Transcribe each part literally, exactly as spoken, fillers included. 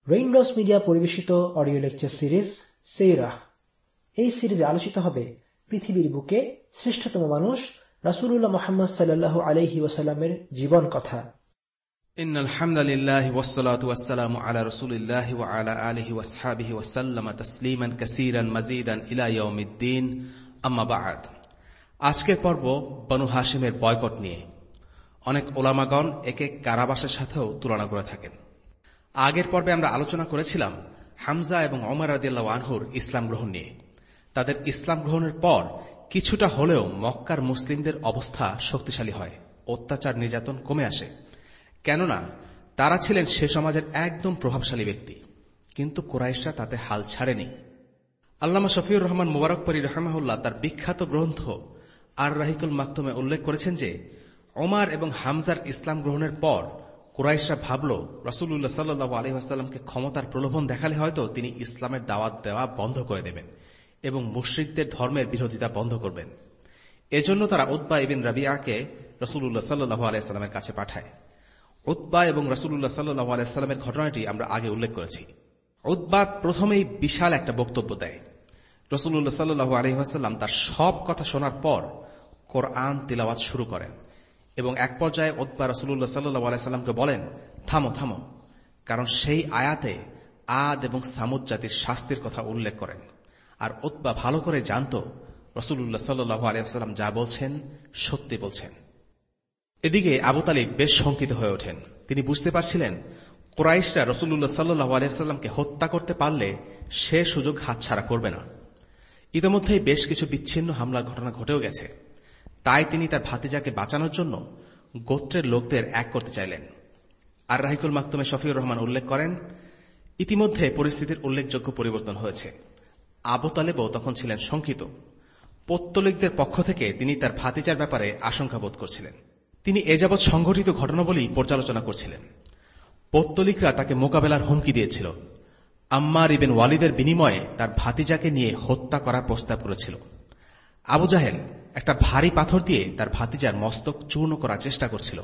Raindrops media পরিবেশিত audio lecture series সিরাহ। এই সিরিজে আলোচিত হবে পৃথিবীর বুকে শ্রেষ্ঠতম মানুষ রাসূলুল্লাহ মুহাম্মদ সাল্লাল্লাহু আলাইহি ওয়াসাল্লামের জীবন কথা। ইন্নাল হামদালিল্লাহি ওয়াসসালাতু ওয়াসসালামু আলা রাসূলিল্লাহি ওয়া আলা আলিহি ওয়াসহাবিহি ওয়া সাল্লামা তাসলিমান কাসীরান মাজিদান ইলা ইয়াউমিদ্দিন, আম্মা বা'দ। আজকের পর্ব বনু হাশিমের বয়কট নিয়ে। অনেক ওলামাগণ একে কারাবাসের সাথেও তুলনা করে থাকেন। আগের পর্বে আমরা আলোচনা করেছিলাম হামজা এবং ওমর রাদিয়াল্লাহু আনহুর ইসলাম গ্রহণ নিয়ে। তাদের ইসলাম গ্রহণের পর কিছুটা হলেও মক্কার মুসলিমদের অবস্থা শক্তিশালী হয়, অত্যাচার নির্যাতন কমে আসে। কেননা তারা ছিলেন সে সমাজের একদম প্রভাবশালী ব্যক্তি, কিন্তু কুরাইশরা তাতে হাল ছাড়েনি। আল্লামা শফিউর রহমান মুবারকপুরী রাহিমাহুল্লাহ তার বিখ্যাত গ্রন্থ আর রাহিকুল মাকতুমে উল্লেখ করেছেন যে ওমর এবং হামজার ইসলাম গ্রহণের পর কুরাইশরা ভাবল রাসূলুল্লাহ সাল্লাল্লাহু আলাইহি ওয়াসাল্লামকে ক্ষমতার প্রলোভন দেখালে হয়তো তিনি ইসলামের দাওয়াত দেওয়া বন্ধ করে দেবেন এবং মুশরিকদের ধর্মের বিরোধিতা বন্ধ করবেন। এজন্য তারা উতবা ইবনে রাবিআকে রাসূলুল্লাহ সাল্লাল্লাহু আলাইহি ওয়াসাল্লামের কাছে পাঠায়। উতবা এবং রাসূলুল্লাহ সাল্লাল্লাহু আলাইহি ওয়াসাল্লামের ঘটনাটি আমরা আগে উল্লেখ করেছি। উতবা প্রথমেই বিশাল একটা বক্তব্য দেয়। রাসূলুল্লাহ সাল্লাল্লাহু আলাইহি ওয়াসাল্লাম তার সব কথা শোনার পর কোরআন তিলাওয়াত শুরু করেন এবং এক পর্যায়ে উতবা রাসূলুল্লাহ সাল্লাল্লাহু আলাইহি ওয়াসাল্লামকে বলেন, থামো থামো, কারণ সেই আয়াতে আদ এবং সামুদ জাতির শাস্তির কথা উল্লেখ করেন। আর উতবা ভালো করে জানত রাসূলুল্লাহ সাল্লাল্লাহু আলাইহি ওয়াসাল্লাম যা বলছেন সত্যি বলছেন। এদিকে আবু তালিব বেশ শঙ্কিত হয়ে ওঠেন। তিনি বুঝতে পারছিলেন কুরাইশরা রাসূলুল্লাহ সাল্লাল্লাহু আলাইহি ওয়াসাল্লামকে হত্যা করতে পারলে সে সুযোগ হাতছাড়া করবে না। ইতোমধ্যেই বেশ কিছু বিচ্ছিন্ন হামলার ঘটনা ঘটেও গেছে। তাই তিনি তার ভাতিজাকে বাঁচানোর জন্য গোত্রের লোকদের এক করতে চাইলেন। আর রাহিকুল মাকতুমে শফিউর রহমান উল্লেখ করেন, ইতিমধ্যে পরিস্থিতির উল্লেখযোগ্য পরিবর্তন হয়েছে। আবু তালেবও তখন ছিলেন শঙ্কিত। পৌত্তলিকদের পক্ষ থেকে তিনি তার ভাতিজার ব্যাপারে আশঙ্কা বোধ করছিলেন। তিনি এ যাবৎ সংঘটিত ঘটনাবলী পর্যালোচনা করছিলেন। পৌত্তলিকরা তাকে মোকাবেলার হুমকি দিয়েছিল। আম্মার ইবেন ওয়ালিদের বিনিময়ে তার ভাতিজাকে নিয়ে হত্যা করার প্রস্তাব করেছিল। আবু জাহেল একটা ভারী পাথর দিয়ে তার ভাতিজার মস্তক চূর্ণ করার চেষ্টা করছিল।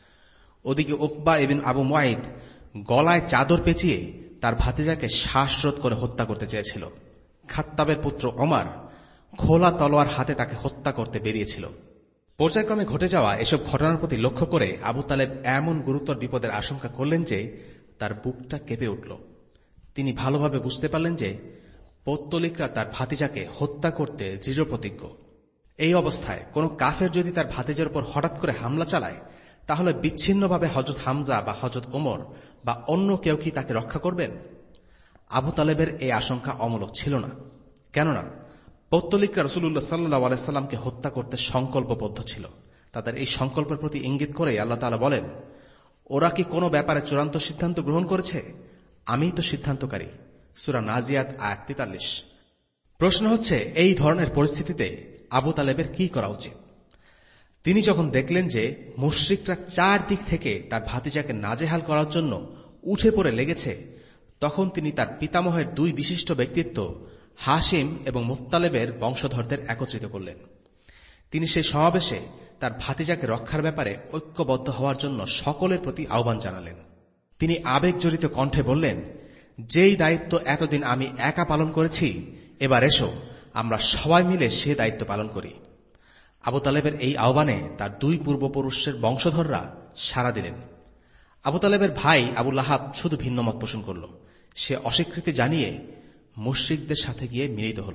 ওদিকে উকবা ইবনে আবু মুআইদ গলায় চাদর পেঁচিয়ে তার ভাতিজাকে শ্বাসরোধ করে হত্যা করতে চেয়েছিল। খাত্তাবের পুত্র ওমর খোলা তলোয়ার হাতে তাকে হত্যা করতে বেরিয়েছিল। পর্যায়ক্রমে ঘটে যাওয়া এসব ঘটনার প্রতি লক্ষ্য করে আবু তালেব এমন গুরুতর বিপদের আশঙ্কা করলেন যে তার বুকটা কেঁপে উঠল। তিনি ভালোভাবে বুঝতে পারলেন যে পৌত্তলিকরা তার ভাতিজাকে হত্যা করতে দৃঢ়প্রতিজ্ঞ। এই অবস্থায় কোন কাফের যদি তার ভাতিজার উপর হঠাৎ করে হামলা চালায়, তাহলে বিচ্ছিন্নভাবে হযরত হামজা বা হযরত ওমর বা অন্য কেউ কি তাকে রক্ষা করবেন? আবু তালেবের এই আশঙ্কা অমূলক ছিল না। কেননা পৌত্তলিকরা রাসূলুল্লাহ সাল্লাল্লাহু আলাইহি ওয়াসাল্লামকে হত্যা করতে সংকল্পবদ্ধ ছিল। তাদের এই সংকল্পের প্রতি ইঙ্গিত করে আল্লাহ তাআলা বলেন, ওরা কি কোনো ব্যাপারে চূড়ান্ত সিদ্ধান্ত গ্রহণ করেছে? আমিই তো সিদ্ধান্তকারী। সূরা নাজিয়াত আয়াত তেতাল্লিশ। প্রশ্ন হচ্ছে, এই ধরনের পরিস্থিতিতে আবু তালেবের কি করা উচিত? তিনি যখন দেখলেন যে মুশরিকরা চার দিক থেকে তার ভাতিজাকে নাজেহাল করার জন্য উঠে পড়ে লেগেছে, তখন তিনি তার পিতামহের দুই বিশিষ্ট ব্যক্তিত্ব হাশিম এবং মুত্তালেবের বংশধরদের একত্রিত করলেন। তিনি সেই সমাবেশে তার ভাতিজাকে রক্ষার ব্যাপারে ঐক্যবদ্ধ হওয়ার জন্য সকলের প্রতি আহ্বান জানালেন। তিনি আবেগজড়িত কণ্ঠে বললেন, যেই দায়িত্ব এতদিন আমি একা পালন করেছি, এবার এসো আমরা সবাই মিলে সে দায়িত্ব পালন করি। আবু তালেবের এই আহ্বানে তার দুই পূর্বপুরুষের বংশধররা সাড়া দিলেন। আবু তালেবের ভাই আবু লাহাব শুধু ভিন্নমত পোষণ করল। সে অস্বীকৃতি জানিয়ে মুশরিকদের সাথে গিয়ে মিলিত হল।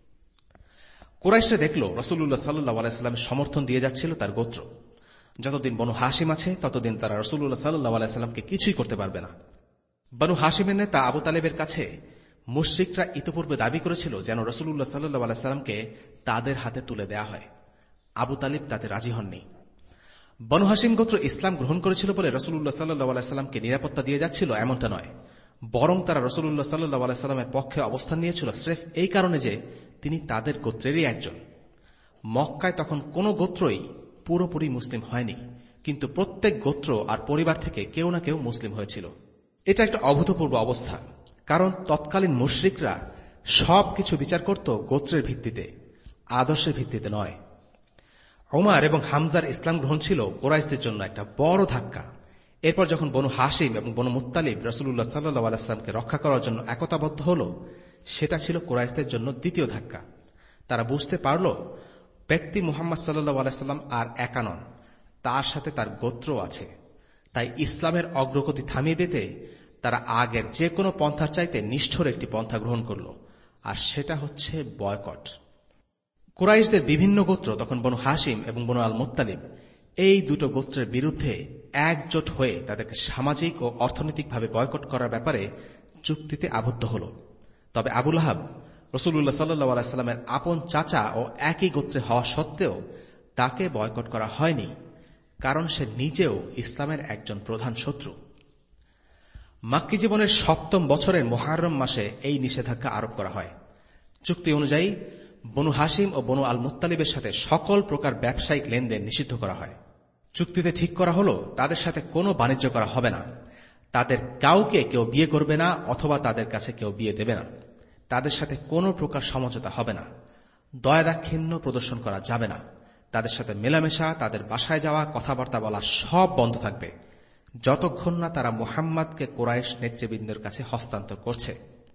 কুরাইশরা দেখল রাসূলুল্লাহ সাল্লাল্লাহু আলাইহি ওয়াসাল্লামের সমর্থন দিয়ে যাচ্ছিল তার গোত্র। যতদিন বনু হাশিম আছে ততদিন তারা রাসূলুল্লাহ সাল্লাল্লাহু আলাইহি ওয়াসাল্লামকে কিছুই করতে পারবে না। বনু হাশিমের নেতা আবু তালেবের কাছে মুশরিকরা ইতপূর্বে দাবি করেছিল যেন রাসূলুল্লাহ সাল্লাল্লাহু আলাইহি ওয়াসাল্লামকে তাদের হাতে তুলে দেয়া হয়। আবু তালিব তাতে রাজি হননি। বনু হাশিম গোত্র ইসলাম গ্রহণ করেছিল বলে রাসূলুল্লাহ সাল্লাল্লাহু আলাইহি ওয়াসাল্লামকে নিরাপত্তা দিয়ে যাচ্ছিল এমনটা নয়, বরং তারা রাসূলুল্লাহ সাল্লাল্লাহু আলাইহি ওয়াসাল্লামের পক্ষে অবস্থান নিয়েছিল স্রেফ এই কারণে যে তিনি তাদের গোত্রেরই একজন। মক্কায় তখন কোন গোত্রই পুরোপুরি মুসলিম হয়নি, কিন্তু প্রত্যেক গোত্র আর পরিবার থেকে কেউ না কেউ মুসলিম হয়েছিল। এটা একটা অভূতপূর্ব অবস্থা, কারণ তৎকালীন মুশরিকরা সবকিছু বিচার করত গোত্রের ভিত্তিতে, আদর্শের ভিত্তিতে নয়। ওমর এবং হামজার ইসলাম গ্রহণ ছিল কুরাইশদের জন্য একটা বড় ধাক্কা। এরপর যখন বনু হাশিম এবং বনু মুত্তালিব রাসূলুল্লাহ সাল্লাল্লাহু আলাইহি ওয়াসাল্লামকে রক্ষা করার জন্য একতাবদ্ধ হল, সেটা ছিল কুরাইশদের জন্য দ্বিতীয় ধাক্কা। তারা বুঝতে পারল ব্যক্তি মুহাম্মদ সাল্লাল্লাহু আলাইহি ওয়াসাল্লাম আর একা নন, তার সাথে তার গোত্র আছে। তাই ইসলামের অগ্রগতি থামিয়ে দিতে তারা আগের যে কোনো পন্থার চাইতে নিষ্ঠুর একটি পন্থা গ্রহণ করল, আর সেটা হচ্ছে বয়কট। কুরাইশদের বিভিন্ন গোত্র তখন বনু হাশিম এবং বনু আল মুত্তালিব এই দুটো গোত্রের বিরুদ্ধে একজোট হয়ে তাদেরকে সামাজিক ও অর্থনৈতিকভাবে বয়কট করার ব্যাপারে চুক্তিতে আবদ্ধ হল। তবে আবু লাহাব রাসূলুল্লাহ সাল্লাল্লাহু আলাইহি ওয়াসাল্লামের আপন চাচা ও একই গোত্রে হওয়া সত্ত্বেও তাকে বয়কট করা হয়নি, কারণ সে নিজেও ইসলামের একজন প্রধান শত্রু। মাক্কী জীবনের সপ্তম বছরের মুহররম মাসে এই নিষেধাজ্ঞা আরোপ করা হয়। চুক্তি অনুযায়ী বনু হাশিম ও বনু আল মুত্তালিবের সাথে সকল প্রকার ব্যবসায়িক লেনদেন নিষিদ্ধ করা হয়। চুক্তিতে ঠিক করা হল তাদের সাথে কোনো বাণিজ্য করা হবে না, তাদের কাউকে কেউ বিয়ে করবে না অথবা তাদের কাছে কেউ বিয়ে দেবে না, তাদের সাথে কোনো প্রকার সমঝোতা হবে না, দয়াদাক্ষিণ্য প্রদর্শন করা যাবে না, তাদের সাথে মেলামেশা, তাদের বাসায় যাওয়া, কথাবার্তা বলা সব বন্ধ থাকবে যতক্ষণ না তারা মুহাম্মদকে কুরাইশ নেতৃবৃন্দের কাছে হস্তান্তর করছে।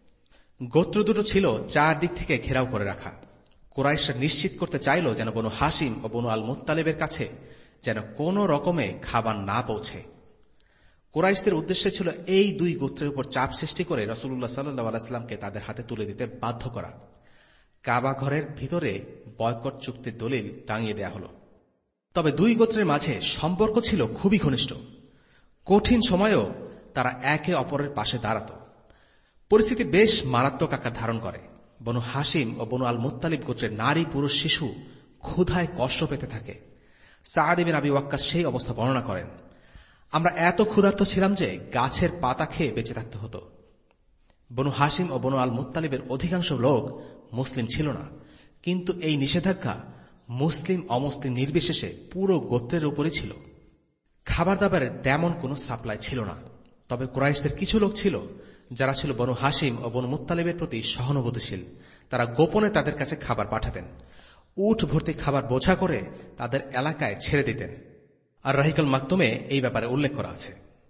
গোত্র দুটো ছিল চারদিক থেকে ঘেরাও করে রাখা। কুরাইশরা নিশ্চিত করতে চাইল যেন বনু হাশিম ও বনু আল মুত্তালিবের কাছে যেন কোনো রকমে খাবার না পৌঁছে। কুরাইশদের উদ্দেশ্য ছিল এই দুই গোত্রের উপর চাপ সৃষ্টি করে রাসূলুল্লাহ সাল্লাল্লাহু আলাইহি ওয়াসাল্লামকে তাদের হাতে তুলে দিতে বাধ্য করা। কাবা ঘরের ভিতরে বয়কট চুক্তির দলিল টাঙিয়ে দেয়া হল। তবে দুই গোত্রের মাঝে সম্পর্ক ছিল খুবই ঘনিষ্ঠ। কঠিন সময়েও তারা একে অপরের পাশে দাঁড়াত। পরিস্থিতি বেশ মারাত্মক আকার ধারণ করে। বনু হাশিম ও বনু আল মুত্তালিব গোত্রের নারী, পুরুষ, শিশু ক্ষুধায় কষ্ট পেতে থাকে। সাদ ইবনে আবি ওয়াক্কাস সেই অবস্থা বর্ণনা করেন, আমরা এত ক্ষুধার্ত ছিলাম যে গাছের পাতা খেয়ে বেঁচে থাকতে হতো। বনু হাশিম ও বনু আল মুত্তালিবের অধিকাংশ লোক মুসলিম ছিল না, কিন্তু এই নিষেধাজ্ঞা মুসলিম অমুসলিম নির্বিশেষে পুরো গোত্রের উপরই ছিল। খাবার দাবারের তেমন কোনো সাপ্লাই ছিল না। তবে কুরাইশদের কিছু লোক ছিল যারা ছিল বনু হাশিম ও বনু মুত্তালিবের প্রতি সহানুভূতিশীল। তারা গোপনে তাদের কাছে খাবার পাঠাতেন, উট ভর্তি খাবার বোঝা করে তাদের এলাকায় ছেড়ে দিতেন। আর রাহিকুল মাকতুমে এই ব্যাপারে উল্লেখ করা আছে।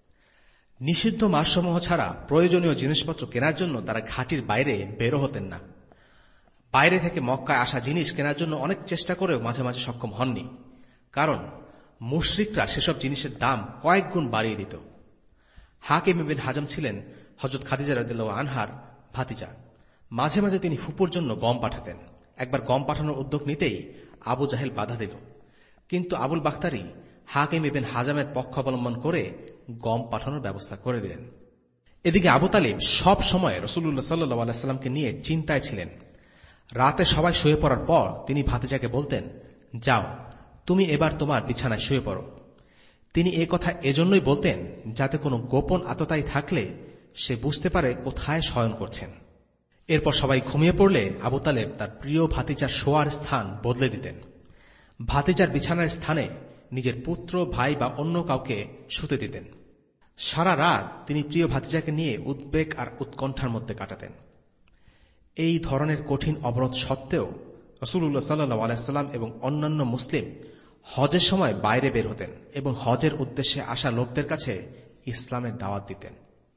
নিষিদ্ধ মাসসমূহ ছাড়া প্রয়োজনীয় জিনিসপত্র কেনার জন্য তারা ঘাটির বাইরে বেরো হতেন না। বাইরে থেকে মক্কায় আসা জিনিস কেনার জন্য অনেক চেষ্টা করেও মাঝে মাঝে সক্ষম হননি, কারণ মুশরিকরা সেসব জিনিসের দাম কয়েক গুণ বাড়িয়ে দিত। হাকিম ইবনে হাজাম ছিলেন হযরত খাদিজা রাদিয়াল্লাহু আনহার ভাতিজা। মাঝে মাঝে তিনি ফুপুর জন্য গম পাঠাতেন। একবার গম পাঠানোর উদ্যোগ নিতেই আবু জাহেল বাধা দিল, কিন্তু আবুল বাখতারি হাকিম ইবনে হাজামের পক্ষ অবলম্বন করে গম পাঠানোর ব্যবস্থা করে দিলেন। এদিকে আবু তালিব সব সময় রাসূলুল্লাহ সাল্লাল্লাহু আলাইহি ওয়াসাল্লামকে নিয়ে চিন্তায় ছিলেন। রাতে সবাই শুয়ে পড়ার পর তিনি ভাতিজাকে বলতেন, যাও তুমি এবার তোমার বিছানায় শুয়ে পড়ো। তিনি এ কথা এজন্যই বলতেন যাতে কোনো গোপন আততায়ী থাকলে সে বুঝতে পারে কোথায় শয়ন করছেন। এরপর সবাই ঘুমিয়ে পড়লে আবু তালেব তার প্রিয় ভাতিজার শোয়ার স্থান বদলে দিতেন। ভাতিজার বিছানার স্থানে নিজের পুত্র, ভাই বা অন্য কাউকে শুতে দিতেন। সারা রাত তিনি প্রিয় ভাতিজাকে নিয়ে উদ্বেগ আর উৎকণ্ঠার মধ্যে কাটাতেন। এই ধরনের কঠিন অবরোধ সত্ত্বেও রাসূলুল্লাহ সাল্লাল্লাহু আলাইহি ওয়াসাল্লাম এবং অন্যান্য মুসলিম হজের সময় বাইরে বের হতেন এবং হজের উদ্দেশ্যে আসা লোকদের কাছে ইসলামের দাওয়াত দিতেন।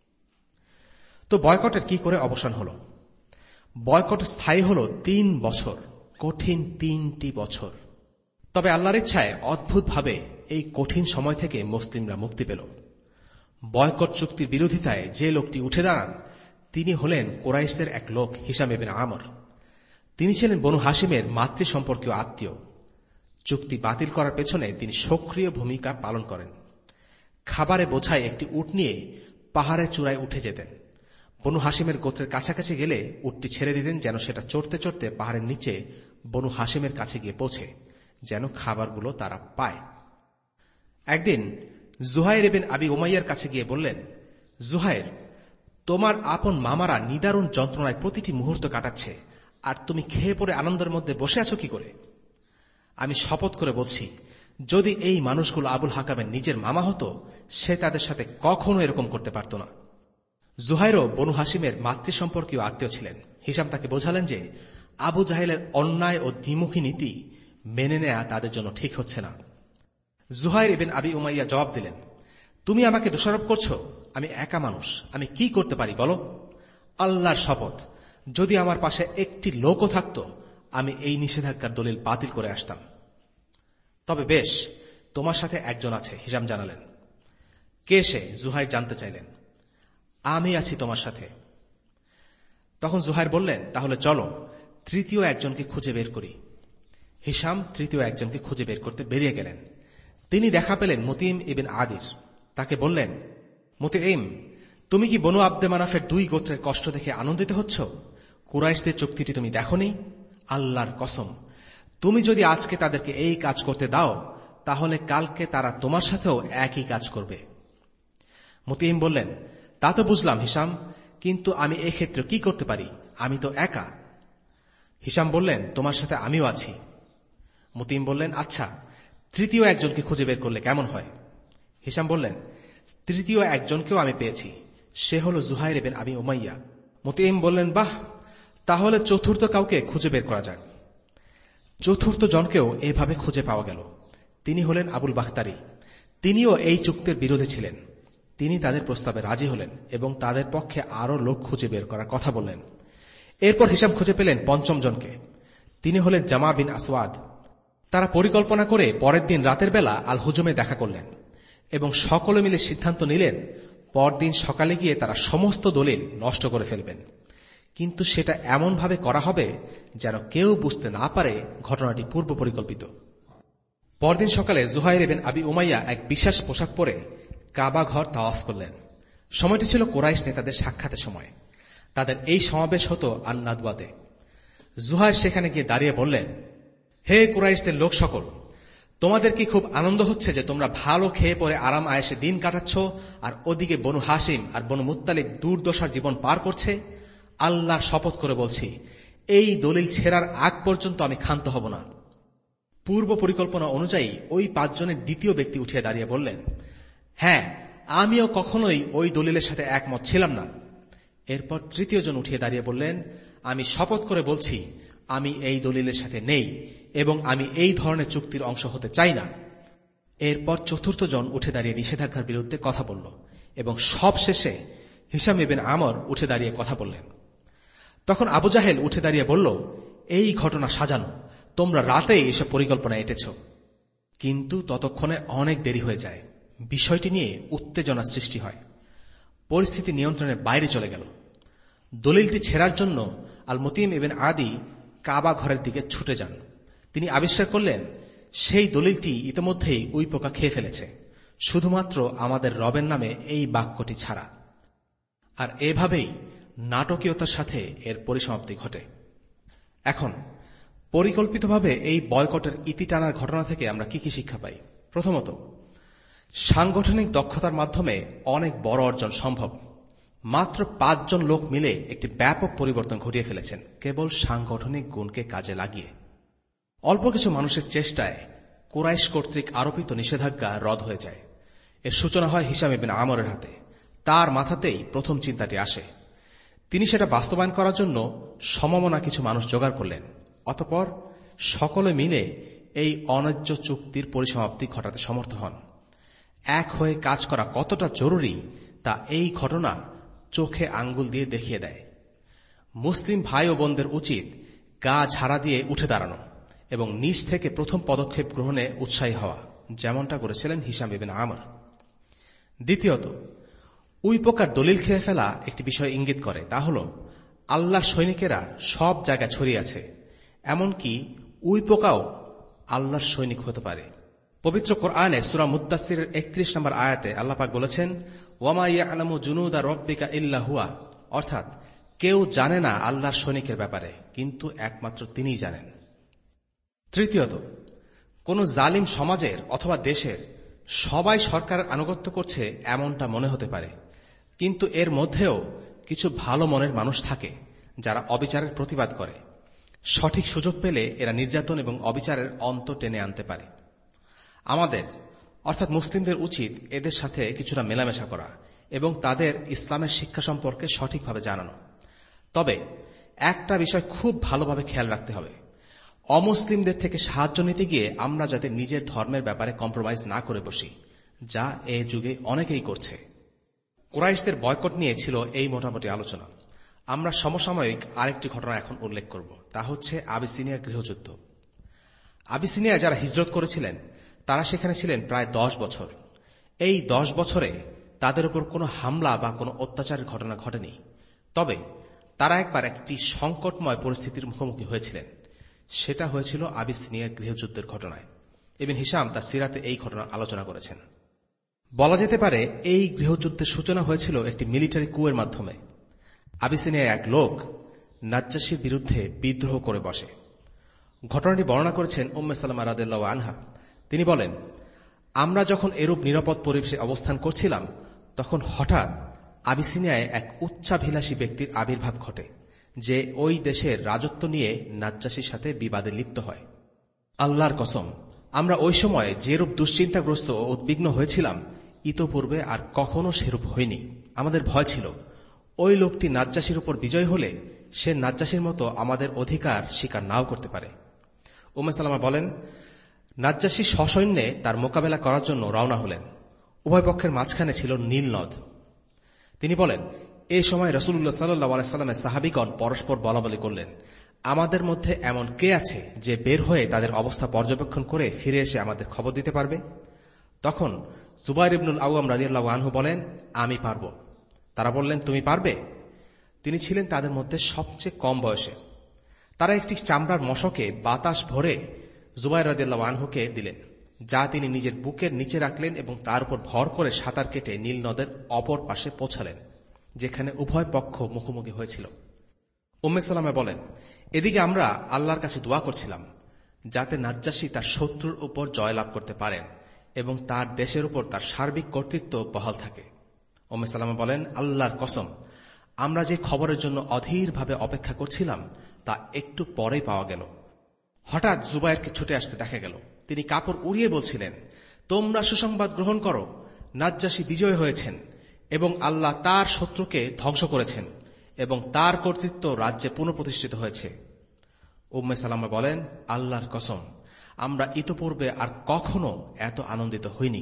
তো বয়কটের কি করে অবসান হল? বয়কট স্থায়ী হল তিন বছর, কঠিন তিনটি বছর। তবে আল্লাহর ইচ্ছায় অদ্ভুতভাবে এই কঠিন সময় থেকে মুসলিমরা মুক্তি পেল। বয়কট চুক্তির বিরোধিতায় যে লোকটি উঠে দাঁড়ান তিনি হলেন কুরাইশদের এক লোক, হিশাম ইবনে আমর। তিনি ছিলেন বনু হাশিমের মাতৃ সম্পর্কীয় আত্মীয়। চুক্তি বাতিল করার পেছনে তিনি সক্রিয় ভূমিকা পালন করেন। খাবারে বোঝায় একটি উট নিয়ে পাহাড়ের চূড়ায় উঠে যেতেন। বনু হাশিমের গোত্রের কাছাকাছি গেলে উটটি ছেড়ে দিতেন যেন সেটা চড়তে চড়তে পাহাড়ের নিচে বনু হাশিমের কাছে গিয়ে পৌঁছে, যেন খাবারগুলো তারা পায়। একদিন জুহাইর ইবনে আবি উমাইয়ার কাছে গিয়ে বললেন, জুহাইর, তোমার আপন মামারা নিদারুণ যন্ত্রণায় প্রতিটি মুহূর্ত কাটাচ্ছে, আর তুমি খেয়ে পড়ে আনন্দের মধ্যে বসে আছো কি করে? আমি শপথ করে বলছি, যদি এই মানুষগুলো আবুল হাকামের নিজের মামা হতো, সে তাদের সাথে কখনো এরকম করতে পারত না। জুহাইরও বনু হাশিমের মাতৃ সম্পর্কীয় আত্মীয় ছিলেন। হিশাম তাকে বোঝালেন যে আবু জাহেলের অন্যায় ও দ্বিমুখী নীতি মেনে নেয়া তাদের জন্য ঠিক হচ্ছে না। জুহাইর ইবনে আবি উমাইয়া জবাব দিলেন, তুমি আমাকে দোষারোপ করছো? আমি একা মানুষ, আমি কি করতে পারি বলো? আল্লাহর শপথ, যদি আমার পাশে একটি লোকও থাকত, আমি এই নিষেধাজ্ঞার দলিল বাতিল করে আসতাম। তবে বেশ, তোমার সাথে একজন আছে, হিশাম জানালেন। কে সে? জুহাইর জানতে চাইলেন। আমি আছি তোমার সাথে। তখন জুহাইর বললেন, তাহলে চলো তৃতীয় একজনকে খুঁজে বের করি। হিশাম তৃতীয় একজনকে খুঁজে বের করতে বেরিয়ে গেলেন। তিনি দেখা পেলেন মুতিম ইবিন আদির। তাকে বললেন, মুতিম, তুমি কি বনু আব্দে মানাফের দুই গোত্রের কষ্ট দেখে আনন্দিত হচ্ছ? কুরাইশদের চুক্তিটি তুমি দেখোনি? আল্লাহর কসম, তুমি যদি আজকে তাদেরকে এই কাজ করতে দাও, তাহলে কালকে তারা তোমার সাথেও একই কাজ করবে। মুতিম বললেন, তা তো বুঝলাম হিশাম, কিন্তু আমি এক্ষেত্রে কি করতে পারি? আমি তো একা। হিশাম বললেন, তোমার সাথে আমিও আছি। মুতিম বললেন, আচ্ছা, তৃতীয় একজনকে খুঁজে বের করলে কেমন হয়? হিশাম বললেন, তৃতীয় একজনকেও আমি পেয়েছি, সে হল জুহাইর ইবনে আবি উমাইয়া। মুতিম বললেন, বাহ, তাহলে চতুর্থ কাউকে খুঁজে বের করা যাক। চতুর্থ জনকেও এভাবে খুঁজে পাওয়া গেল। তিনি হলেন আবুল বাখতারি। তিনিও এই চুক্তির বিরোধী ছিলেন। তিনি তাদের প্রস্তাবে রাজি হলেন এবং তাদের পক্ষে আরো লোক খুঁজে বের করার কথা বললেন। এরপর হিশাম খুঁজে পেলেন পঞ্চম জনকে। তিনি হলেন জামা বিন আসওয়াদ। তারা পরিকল্পনা করে পরের দিন রাতের বেলা আল হুজুমে দেখা করলেন এবং সকলে মিলে সিদ্ধান্ত নিলেন পরদিন সকালে গিয়ে তারা সমস্ত দলিল নষ্ট করে ফেলবেন, কিন্তু সেটা এমনভাবে করা হবে যেন কেউ বুঝতে না পারে ঘটনাটি পূর্ব পরিকল্পিত। পরদিন সকালে জুহাইর ইবনে আবি উমাইয়া এক বিশেষ পোশাক পরে কাবা ঘর তাওয়াফ করলেন। সময়টি ছিল কুরাইশ নেতাদের সাক্ষাতের সময়। তাদের এই সমাবেশ হতো আন-নাদওয়াতে। জুহাইর সেখানে গিয়ে দাঁড়িয়ে বললেন, হে কুরাইশদের লোক সকল, তোমাদের কি খুব আনন্দ হচ্ছে যে তোমরা ভালো খেয়ে পরে আরাম আয়েশে দিন কাটাচ্ছ, আর ওদিকে বনু হাসিম আর বনু মুত্তালিব দুর্দশার জীবন পার করছে? আল্লাহর শপথ করে বলছি, এই দলিল ছেড়ার আগ পর্যন্ত আমি ক্ষান্ত হব না। পূর্ব পরিকল্পনা অনুযায়ী ওই পাঁচজনের দ্বিতীয় ব্যক্তি উঠিয়ে দাঁড়িয়ে বললেন, হ্যাঁ, আমিও কখনোই ওই দলিলের সাথে একমত ছিলাম না। এরপর তৃতীয় জন উঠিয়ে দাঁড়িয়ে বললেন, আমি শপথ করে বলছি, আমি এই দলিলের সাথে নেই এবং আমি এই ধরনের চুক্তির অংশ হতে চাই না। এরপর চতুর্থ জন উঠে দাঁড়িয়ে নিষেধাজ্ঞার বিরুদ্ধে কথা বলল এবং সব শেষে হিশাম ইবনে আমর উঠে দাঁড়িয়ে কথা বললেন। তখন আবু জাহেল উঠে দাঁড়িয়ে বলল, এই ঘটনা সাজানো, তোমরা রাতেই এসব পরিকল্পনা এঁটেছ। কিন্তু ততক্ষণে অনেক দেরি হয়ে যায়। বিষয়টি নিয়ে উত্তেজনা সৃষ্টি হয়। পরিস্থিতি নিয়ন্ত্রণের বাইরে চলে গেল। দলিলটি ছেড়ার জন্য আল মুতিম ইবনে আদি কাবা ঘরের দিকে ছুটে যান। তিনি আবিষ্কার করলেন সেই দলিলটি ইতিমধ্যেই উই পোকা খেয়ে ফেলেছে, শুধুমাত্র আমাদের রবের নামে এই বাক্যটি ছাড়া। আর এভাবেই নাটকীয়তার সাথে এর পরিসমাপ্তি ঘটে। এখন পরিকল্পিতভাবে এই বয়কটের ইতি টানার ঘটনা থেকে আমরা কি কি শিক্ষা পাই? প্রথমত, সাংগঠনিক দক্ষতার মাধ্যমে অনেক বড় অর্জন সম্ভব। মাত্র পাঁচজন লোক মিলে একটি ব্যাপক পরিবর্তন ঘটিয়ে ফেলেছেন কেবল সাংগঠনিক গুণকে কাজে লাগিয়ে। অল্প কিছু মানুষের চেষ্টায় কুরাইশ কর্তৃক আরোপিত নিষেধাজ্ঞা রদ হয়ে যায়। এর সূচনা হয় হিশাম ইবনে আমরের হাতে। তার মাথাতেই প্রথম চিন্তাটি আসে। তিনি সেটা বাস্তবায়ন করার জন্য সমমনা কিছু মানুষ জোগাড় করলেন। অতঃপর সকলে মিলে এই অন্যায্য চুক্তির পরিসমাপ্তি ঘটাতে সমর্থ হন। এক হয়ে কাজ করা কতটা জরুরি তা এই ঘটনা চোখে আঙ্গুল দিয়ে দেখিয়ে দেয়। মুসলিম ভাই ও বোনদের উচিত গা ঝাড়া দিয়ে উঠে দাঁড়ানো এবং নিজ থেকে প্রথম পদক্ষেপ গ্রহণে উৎসাহী হওয়া, যেমনটা করেছিলেন হিশাম ইবনে আমর। দ্বিতীয়ত, উই পোকার দলিল খেয়ে ফেলা একটি বিষয় ইঙ্গিত করে, তা হল আল্লাহর সৈনিকেরা সব জায়গায় ছড়িয়ে আছে। এমনকি উই পোকাও আল্লাহর সৈনিক হতে পারে। পবিত্র কোরআনে সূরা মুদ্দাসসিরের একত্রিশ নম্বর আয়াতে আল্লাহ পাক বলেছেন, ওয়ামা ইয়ালামু জুনুদা রাব্বিকা ইল্লা হুয়া, অর্থাৎ কেউ জানে না আল্লাহর সৈনিকের ব্যাপারে, কিন্তু একমাত্র তিনিই জানেন। তৃতীয়ত, কোন জালিম সমাজের অথবা দেশের সবাই সরকারের আনুগত্য করছে এমনটা মনে হতে পারে, কিন্তু এর মধ্যেও কিছু ভালো মনের মানুষ থাকে যারা অবিচারের প্রতিবাদ করে। সঠিক সুযোগ পেলে এরা নির্যাতন এবং অবিচারের অন্ত টেনে আনতে পারে। আমাদের অর্থাৎ মুসলিমদের উচিত এদের সাথে কিছুটা মেলামেশা করা এবং তাদের ইসলামের শিক্ষা সম্পর্কে সঠিকভাবে জানানো। তবে একটা বিষয় খুব ভালোভাবে খেয়াল রাখতে হবে, অমুসলিমদের থেকে সাহায্য নিতে গিয়ে আমরা যাতে নিজের ধর্মের ব্যাপারে কম্প্রোমাইজ না করে বসি, যা এ যুগে অনেকেই করছে। কুরাইশদের বয়কট নিয়ে ছিল এই মোটামুটি আলোচনা। আমরা সমসাময়িক আরেকটি ঘটনা এখন উল্লেখ করব, তা হচ্ছে আবিসিনিয়ার গৃহযুদ্ধ। আবিসিনিয়ায় যারা হিজরত করেছিলেন তারা সেখানে ছিলেন প্রায় দশ বছর। এই দশ বছরে তাদের উপর কোনো হামলা বা কোনো অত্যাচারের ঘটনা ঘটেনি। তবে তারা একবার একটি সংকটময় পরিস্থিতির মুখোমুখি হয়েছিলেন। সেটা হয়েছিল আবিসিনিয়ার গৃহযুদ্ধের ঘটনায়। ইবনে হিশাম তার সিরাতে এই ঘটনা আলোচনা করেছেন। বলা যেতে পারে এই গৃহযুদ্ধের সূচনা হয়েছিল একটি মিলিটারি কুয়ের মাধ্যমে। আবিসিনিয়ায় এক লোক নাজ্জাশীর বিরুদ্ধে বিদ্রোহ করে বসে। ঘটনাটি বর্ণনা করেছেন উম্মে সালামা রাদিয়াল্লাহু আনহা। তিনি বলেন, আমরা যখন এরূপ নিরাপদ পরিবেশে অবস্থান করছিলাম তখন হঠাৎ আবিসিনিয়ায় এক উচ্চাভিলাষী ব্যক্তির আবির্ভাব ঘটে, যে ওই দেশের রাজত্ব নিয়ে নাজ্জাশীর সাথে বিবাদে লিপ্ত হয়। আল্লাহর কসম, আমরা ওই সময় যেরূপ দুশ্চিন্তাগ্রস্ত ও উদ্বিগ্ন হয়েছিলাম ইতোপূর্বে আর কখনো সেরূপ হয়নি। আমাদের ভয় ছিল ওই লোকটি নাজ্জাশীর উপর বিজয় হলে সে নাজ্জাশীর মতো আমাদের অধিকার স্বীকার নাও করতে পারে। উম্মে সালামা বলেন, নাজ্জাশী সসৈন্যে তার মোকাবেলা করার জন্য রওনা হলেন। উভয় পক্ষের মাঝখানে ছিল নীল নদ। তিনি বলেন, এই সময় রাসূলুল্লাহ সাল্লাল্লাহু আলাইহি সাল্লামের সাহাবীগণ পরস্পর বলাবলি করলেন, আমাদের মধ্যে এমন কে আছে যে বের হয়ে তাদের অবস্থা পর্যবেক্ষণ করে ফিরে এসে আমাদের খবর দিতে পারবে? তখন জুবাইর ইবনুল আওয়াম রাদিয়াল্লাহু আনহু বলেন, আমি পারব। তারা বললেন, তুমি পারবে? তিনি ছিলেন তাদের মধ্যে সবচেয়ে কম বয়সে। তারা একটি চামড়ার মশকে বাতাস ভরে জুবাইর রাদিয়াল্লাহু আনহুকে দিলেন, যা তিনি নিজের বুকের নিচে রাখলেন এবং তার উপর ভর করে সাঁতার কেটে নীল নদের অপর পাশে পৌঁছালেন, যেখানে উভয় পক্ষ মুখোমুখি হয়েছিল। উম্মে সালামা বলেন, এদিকে আমরা আল্লাহর কাছে দোয়া করছিলাম যাতে নাজ্জাশী তার শত্রুর উপর জয়লাভ করতে পারেন এবং তার দেশের উপর তার সার্বিক কর্তৃত্ব বহাল থাকে। উম্মে সালামা বলেন, আল্লাহর কসম, আমরা যে খবরের জন্য অধীরভাবে অপেক্ষা করছিলাম তা একটু পরেই পাওয়া গেল। হঠাৎ জুবাইরকে ছুটে আসতে দেখা গেল। তিনি কাপড় উড়িয়ে বলছিলেন, তোমরা সুসংবাদ গ্রহণ করো, নাজ্জাশী বিজয় হয়েছেন এবং আল্লাহ তার শত্রুকে ধ্বংস করেছেন এবং তার কর্তৃত্ব রাজ্যে পুনঃপ্রতিষ্ঠিত হয়েছে। উম্মে সালামা বলেন, আল্লাহর কসম, আমরা ইতোপূর্বে আর কখনো এত আনন্দিত হইনি।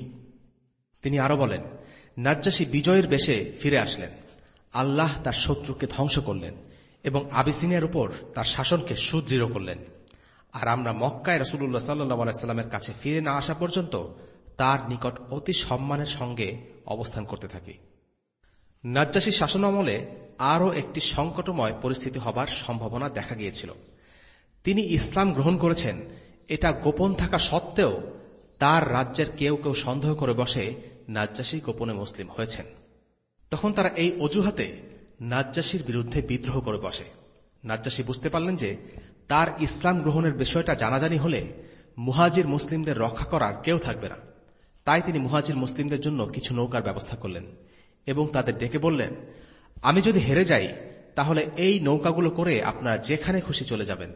তিনি আরো বলেন, নাজ্জাশী বিজয়ের বেশে ফিরে আসলেন, আল্লাহ তার শত্রুকে ধ্বংস করলেন এবং আবিসিনিয়ার উপর তার শাসনকে সুদৃঢ় করলেন। আর আমরা মক্কায় রাসূলুল্লাহ সাল্লাল্লাহু আলাইহি সাল্লামের কাছে ফিরে না আসা পর্যন্ত তার নিকট অতি সম্মানের সঙ্গে অবস্থান করতে থাকি। নাজ্জাশীর শাসনামলে আরও একটি সংকটময় পরিস্থিতি হবার সম্ভাবনা দেখা গিয়েছিল। তিনি ইসলাম গ্রহণ করেছেন এটা গোপন থাকা সত্ত্বেও তার রাজ্যের কেউ কেউ সন্দেহ করে বসে নাজ্জাশী গোপনে মুসলিম হয়েছেন। তখন তারা এই অজুহাতে নাজ্জাশীর বিরুদ্ধে বিদ্রোহ করে বসে। নাজ্জাশী বুঝতে পারলেন যে তার ইসলাম গ্রহণের বিষয়টা জানাজানি হলে মুহাজির মুসলিমদের রক্ষা করার কেউ থাকবে না। তাই তিনি মুহাজির মুসলিমদের জন্য কিছু নৌকার ব্যবস্থা করলেন এবং তাদের ডেকে বললেন, আমি যদি হেরে যাই তাহলে এই নৌকাগুলো করে আপনারা যেখানে খুশি চলে যাবেন।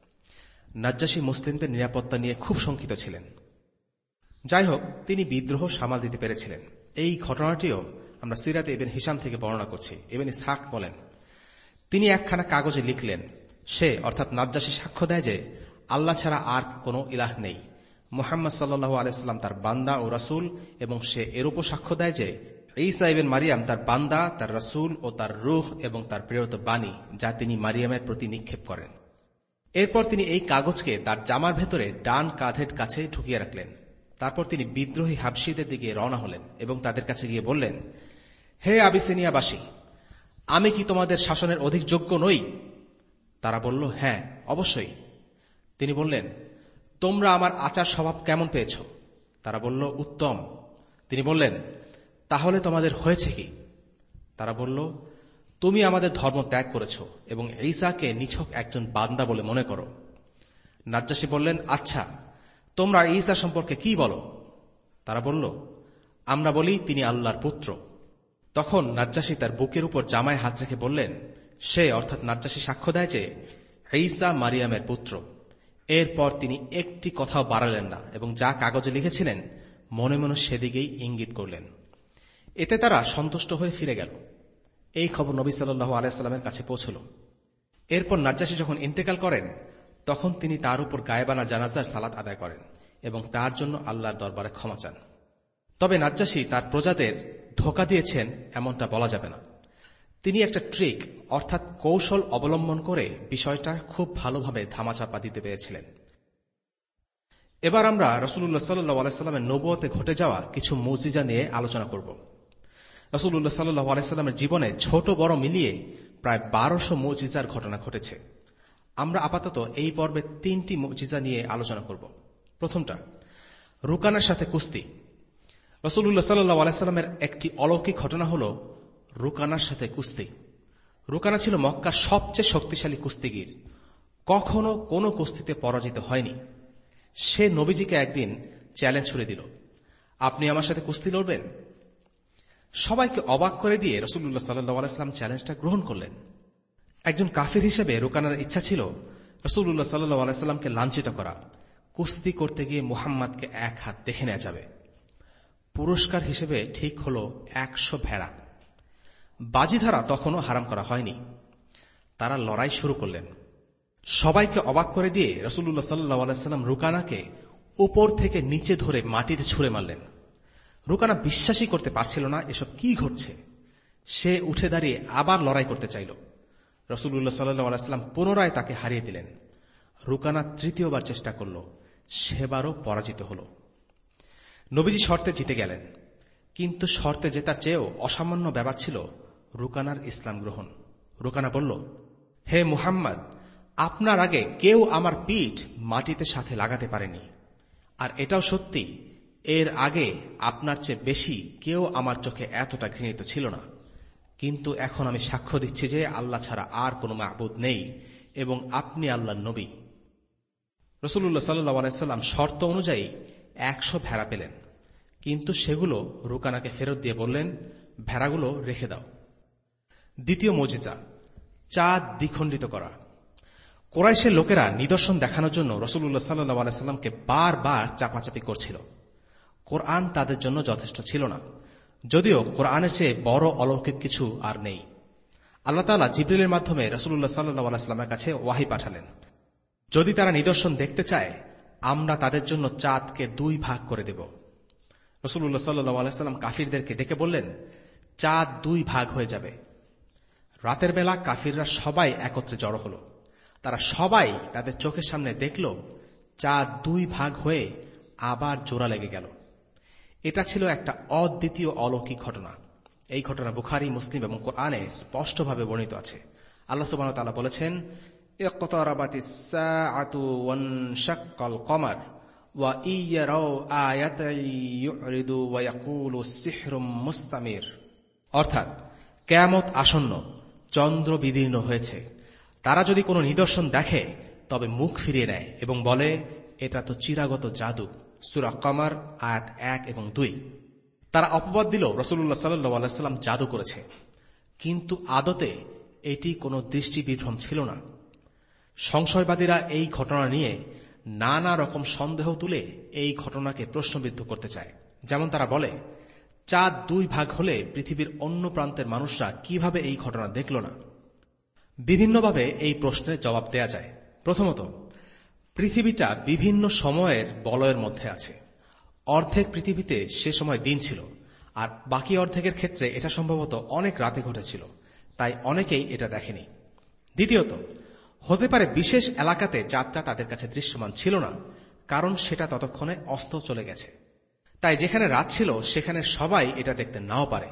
নাজ্জাশী মুসলিমদের নিরাপত্তা নিয়ে খুব শঙ্কিত ছিলেন। যাই হোক, তিনি বিদ্রোহ সামাল দিতে পেরেছিলেন। এই ঘটনাটিও আমরা সিরাতে ইবনে হিশাম থেকে বর্ণনা করছি। ইবনে ইসহাক বলেন, তিনি একখানা কাগজে লিখলেন, সে অর্থাৎ নাজ্জাশী সাক্ষ্য দেয় যে আল্লাহ ছাড়া আর কোনো ইলাহ নেই, মুহাম্মদ সাল্লাল্লাহু আলাইহি সাল্লাম তার বান্দা ও রাসূল, এবং সে এরূপও সাক্ষ্য দেয় যে ঈসা ইবনে মারিয়াম তার বান্দা, তার রাসূল ও তার রূহ এবং তার প্রেরিত বাণী, যা তিনি মারিয়ামের প্রতি নিক্ষেপ করেন। এরপর তিনি এই কাগজকে তার জামার ভেতরে ডান কাঁধের কাছে ঢুকিয়ে রাখলেন। তারপর তিনি বিদ্রোহী হাবশীদের দিকে রওনা হলেন এবং তাদের কাছে গিয়ে বললেন, হে আবিসিনিয়াবাসী, আমি কি তোমাদের শাসনের অধিক যোগ্য নই? তারা বলল, হ্যাঁ, অবশ্যই। তিনি বললেন, তোমরা আমার আচার স্বভাব কেমন পেয়েছ? তারা বলল, উত্তম। তিনি বললেন, তাহলে তোমাদের হয়েছে কি? তারা বলল, তুমি আমাদের ধর্ম ত্যাগ করেছ এবং ঈসাকে নিছক একজন বান্দা বলে মনে করো। নাজ্জাশী বললেন, আচ্ছা, তোমরা ঈসা সম্পর্কে কি বলো? তারা বলল, আমরা বলি তিনি আল্লাহর পুত্র। তখন নাজ্জাশী তার বুকের উপর জামায় হাত রেখে বললেন, সে অর্থাৎ নাজ্জাশী সাক্ষ্য দেয় যে ঈসা মারিয়ামের পুত্র। এরপর তিনি একটি কথাও বাড়ালেন না এবং যা কাগজে লিখেছিলেন মনে মনে সেদিকেই ইঙ্গিত করলেন। এতে তারা সন্তুষ্ট হয়ে ফিরে গেল। এই খবর নবী সাল্লাল্লাহু আলাইহি সাল্লামের কাছে পৌঁছল। এরপর নাজ্জাশী যখন ইন্তেকাল করেন তখন তিনি তার উপর গায়েবানা জানাজার সালাত আদায় করেন এবং তার জন্য আল্লাহর দরবারে ক্ষমা চান। তবে নাজ্জাশী তার প্রজাদের ধোঁকা দিয়েছেন এমনটা বলা যাবে না। তিনি একটা ট্রিক অর্থাৎ কৌশল অবলম্বন করে বিষয়টা খুব ভালোভাবে ধামাচাপা দিতে পেরেছিলেন। এবার আমরা রাসূলুল্লাহ সাল্লাল্লাহু আলাইহি সাল্লামের নবুয়তে ঘটে যাওয়া কিছু মুজিজা নিয়ে আলোচনা করব। রাসূলুল্লাহ সাল্লাল্লাহু আলাইহি সাল্লামের জীবনে ছোট বড় মিলিয়ে প্রায় বারোশো মুজিজার ঘটনা ঘটেছে। আমরা আপাতত এই পর্বে তিনটি মুজিজা নিয়ে আলোচনা করব। প্রথমটা, রুকানার সাথে কুস্তি। রাসূলুল্লাহ সাল্লাল্লাহু আলাইহি সাল্লামের একটি অলৌকিক ঘটনা হল রুকানার সাথে কুস্তি। রুকানা ছিল মক্কার সবচেয়ে শক্তিশালী কুস্তিগীর, কখনো কোনো কুস্তিতে পরাজিত হয়নি। সে নবীজিকে একদিন চ্যালেঞ্জ ছুড়ে দিল, আপনি আমার সাথে কুস্তি লড়বেন? সবাইকে অবাক করে দিয়ে রাসূলুল্লাহ সাল্লাল্লাহু আলাইহি সাল্লাম চ্যালেঞ্জটা গ্রহণ করলেন। একজন কাফির হিসেবে রুকানার ইচ্ছা ছিল রাসূলুল্লাহ সাল্লাল্লাহু আলাইহি সাল্লামকে লাঞ্ছিত করা, কুস্তি করতে গিয়ে মুহাম্মদকে এক হাত দেখে নেওয়া যাবে। পুরস্কার হিসেবে ঠিক হল একশো ভেড়া। বাজিধারা তখনও হারাম করা হয়নি। তারা লড়াই শুরু করলেন। সবাইকে অবাক করে দিয়ে রাসূলুল্লাহ সাল্লাল্লাহু আলাইহি সাল্লাম রুকানাকে উপর থেকে নিচে ধরে মাটিতে ছুঁড়ে মারলেন। রুকানা বিশ্বাসই করতে পারছিল না এসব কি ঘটছে। সে উঠে দাঁড়িয়ে আবার লড়াই করতে চাইল। রাসূলুল্লাহ সাল্লাল্লাহু আলাইহি সাল্লাম পুনরায় তাকে হারিয়ে দিলেন। রুকানা তৃতীয়বার চেষ্টা করল, সেবারও পরাজিত হল। নবীজি শর্তে জিতে গেলেন, কিন্তু শর্তে জেতার চেয়েও অসামান্য ব্যাপার ছিল রুকানার ইসলাম গ্রহণ। রুকানা বলল, হে মুহাম্মদ, আপনার আগে কেউ আমার পিঠ মাটিতে সাথে লাগাতে পারেনি, আর এটাও সত্যি এর আগে আপনার চেয়ে বেশি কেউ আমার চোখে এতটা ঘৃণিত ছিল না। কিন্তু এখন আমি সাক্ষ্য দিচ্ছি যে আল্লাহ ছাড়া আর কোনো মাবুদ নেই এবং আপনি আল্লাহর নবী। রাসূলুল্লাহ সাল্লাল্লাহু আলাইহি সাল্লাম শর্ত অনুযায়ী একশো ভেড়া পেলেন, কিন্তু সেগুলো রুকানাকে ফেরত দিয়ে বললেন, ভেড়াগুলো রেখে দাও। দ্বিতীয় মুজিজা, চাঁদ দ্বিখণ্ডিত করা। কুরাইশের লোকেরা নিদর্শন দেখানোর জন্য রাসূলুল্লাহ সাল্লাল্লাহু আলাইহি সাল্লামকে বারবার চাপাচাপি করছিল। কোরআন তাদের জন্য যথেষ্ট ছিল না, যদিও কোরআনের চেয়ে বড় অলৌকিক কিছু আর নেই। আল্লাহ তাআলা জিবরিলের মাধ্যমে রাসূলুল্লাহ সাল্লাল্লাহু আলাইহি সাল্লামের কাছে ওয়াহী পাঠালেন, যদি তারা নিদর্শন দেখতে চায় আমরা তাদের জন্য চাঁদকে দুই ভাগ করে দেব। রাসূলুল্লাহ সাল্লাল্লাহু আলাইহি সাল্লাম কাফিরদেরকে ডেকে বললেন, চাঁদ দুই ভাগ হয়ে যাবে। রাতের বেলা কাফিররা সবাই একত্রে জড়ো হল। তারা সবাই তাদের চোখের সামনে দেখল চাঁদ দুই ভাগ হয়ে আবার জোড়া লেগে গেল। এটা ছিল একটা অদ্বিতীয় অলৌকিক ঘটনা। এই ঘটনা বুখারী, মুসলিম এবং কোরআনে স্পষ্টভাবে বর্ণিত আছে। আল্লাহ সুবহানাহু ওয়া তাআলা বলেছেন, ইকতারাবাতিস সাআতু ওয়ানশাক্কাল কমার ওয়া ইয়ারাউ আয়াতান ইউরিদু ওয়া ইয়াকুলু সিহরুম মুস্তামির। অর্থাৎ কিয়ামত আসন্ন, চন্দ্র বিদীর্ণ হয়েছে। তারা যদি কোনো নিদর্শন দেখে তবে মুখ ফিরিয়ে নেয় এবং বলে, এটা তো চিরাগত জাদু। সূরা কমার আয়াত এক এবং দুই। তারা অপবাদ দিল রাসূলুল্লাহ সাল্লাল্লাহু আলাইহি সাল্লাম জাদু করেছে, কিন্তু আদতে এটি কোনো দৃষ্টি বিভ্রম ছিল না। সংশয়বাদীরা এই ঘটনা নিয়ে নানা রকম সন্দেহ তুলে এই ঘটনাকে প্রশ্নবিদ্ধ করতে চায়। যেমন তারা বলে, চাঁদ দুই ভাগ হলে পৃথিবীর অন্য প্রান্তের মানুষরা কিভাবে এই ঘটনা দেখল না। বিভিন্নভাবে এই প্রশ্নের জবাব দেয়া যায়। প্রথমত, পৃথিবীটা বিভিন্ন সময়ের বলয়ের মধ্যে আছে। অর্ধেক পৃথিবীতে সে সময় দিন ছিল, আর বাকি অর্ধেকের ক্ষেত্রে এটা সম্ভবত অনেক রাতে ঘটেছিল, তাই অনেকেই এটা দেখেনি। দ্বিতীয়ত, হতে পারে বিশেষ এলাকাতে চাঁদটা তাদের কাছে দৃশ্যমান ছিল না, কারণ সেটা ততক্ষণে অস্ত চলে গেছে। তাই যেখানে রাত ছিল সেখানে সবাই এটা দেখতে নাও পারে।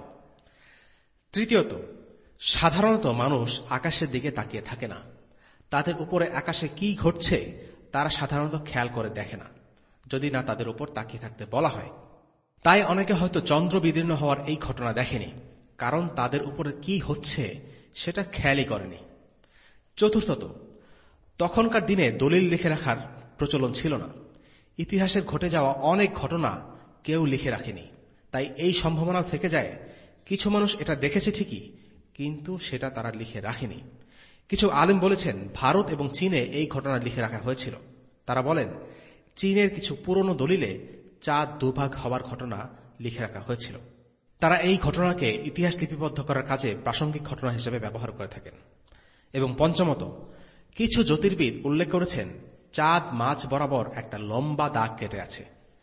তৃতীয়ত, সাধারণত মানুষ আকাশের দিকে তাকিয়ে থাকে না। তাদের উপরে আকাশে কি ঘটছে তারা সাধারণত খেয়াল করে দেখে না, যদি না তাদের উপর তাকিয়ে থাকতে বলা হয়। তাই অনেকে হয়তো চন্দ্র বিদীর্ণ হওয়ার এই ঘটনা দেখেনি, কারণ তাদের উপরে কি হচ্ছে সেটা খেয়ালই করেনি। চতুর্থত, তখনকার দিনে দলিল লিখে রাখার প্রচলন ছিল না। ইতিহাসের ঘটে যাওয়া অনেক ঘটনা কেউ লিখে রাখেনি, তাই এই সম্ভাবনা থেকে যায় কিছু মানুষ এটা দেখেছে ঠিকই, কিন্তু সেটা তারা লিখে রাখেনি। কিছু আলেম বলেছেন ভারত এবং চীনে এই ঘটনা লিখে রাখা হয়েছিল। তারা বলেন চীনের কিছু পুরনো দলিলে চাঁদ দুভাগ হওয়ার ঘটনা লিখে রাখা হয়েছিল। তারা এই ঘটনাকে ইতিহাস লিপিবদ্ধ করার কাজে প্রাসঙ্গিক ঘটনা হিসেবে ব্যবহার করে থাকেন। এবং পঞ্চমত, কিছু জ্যোতির্বিদ উল্লেখ করেছেন চাঁদ মাঝ বরাবর একটা লম্বা দাগ কেটে আছে।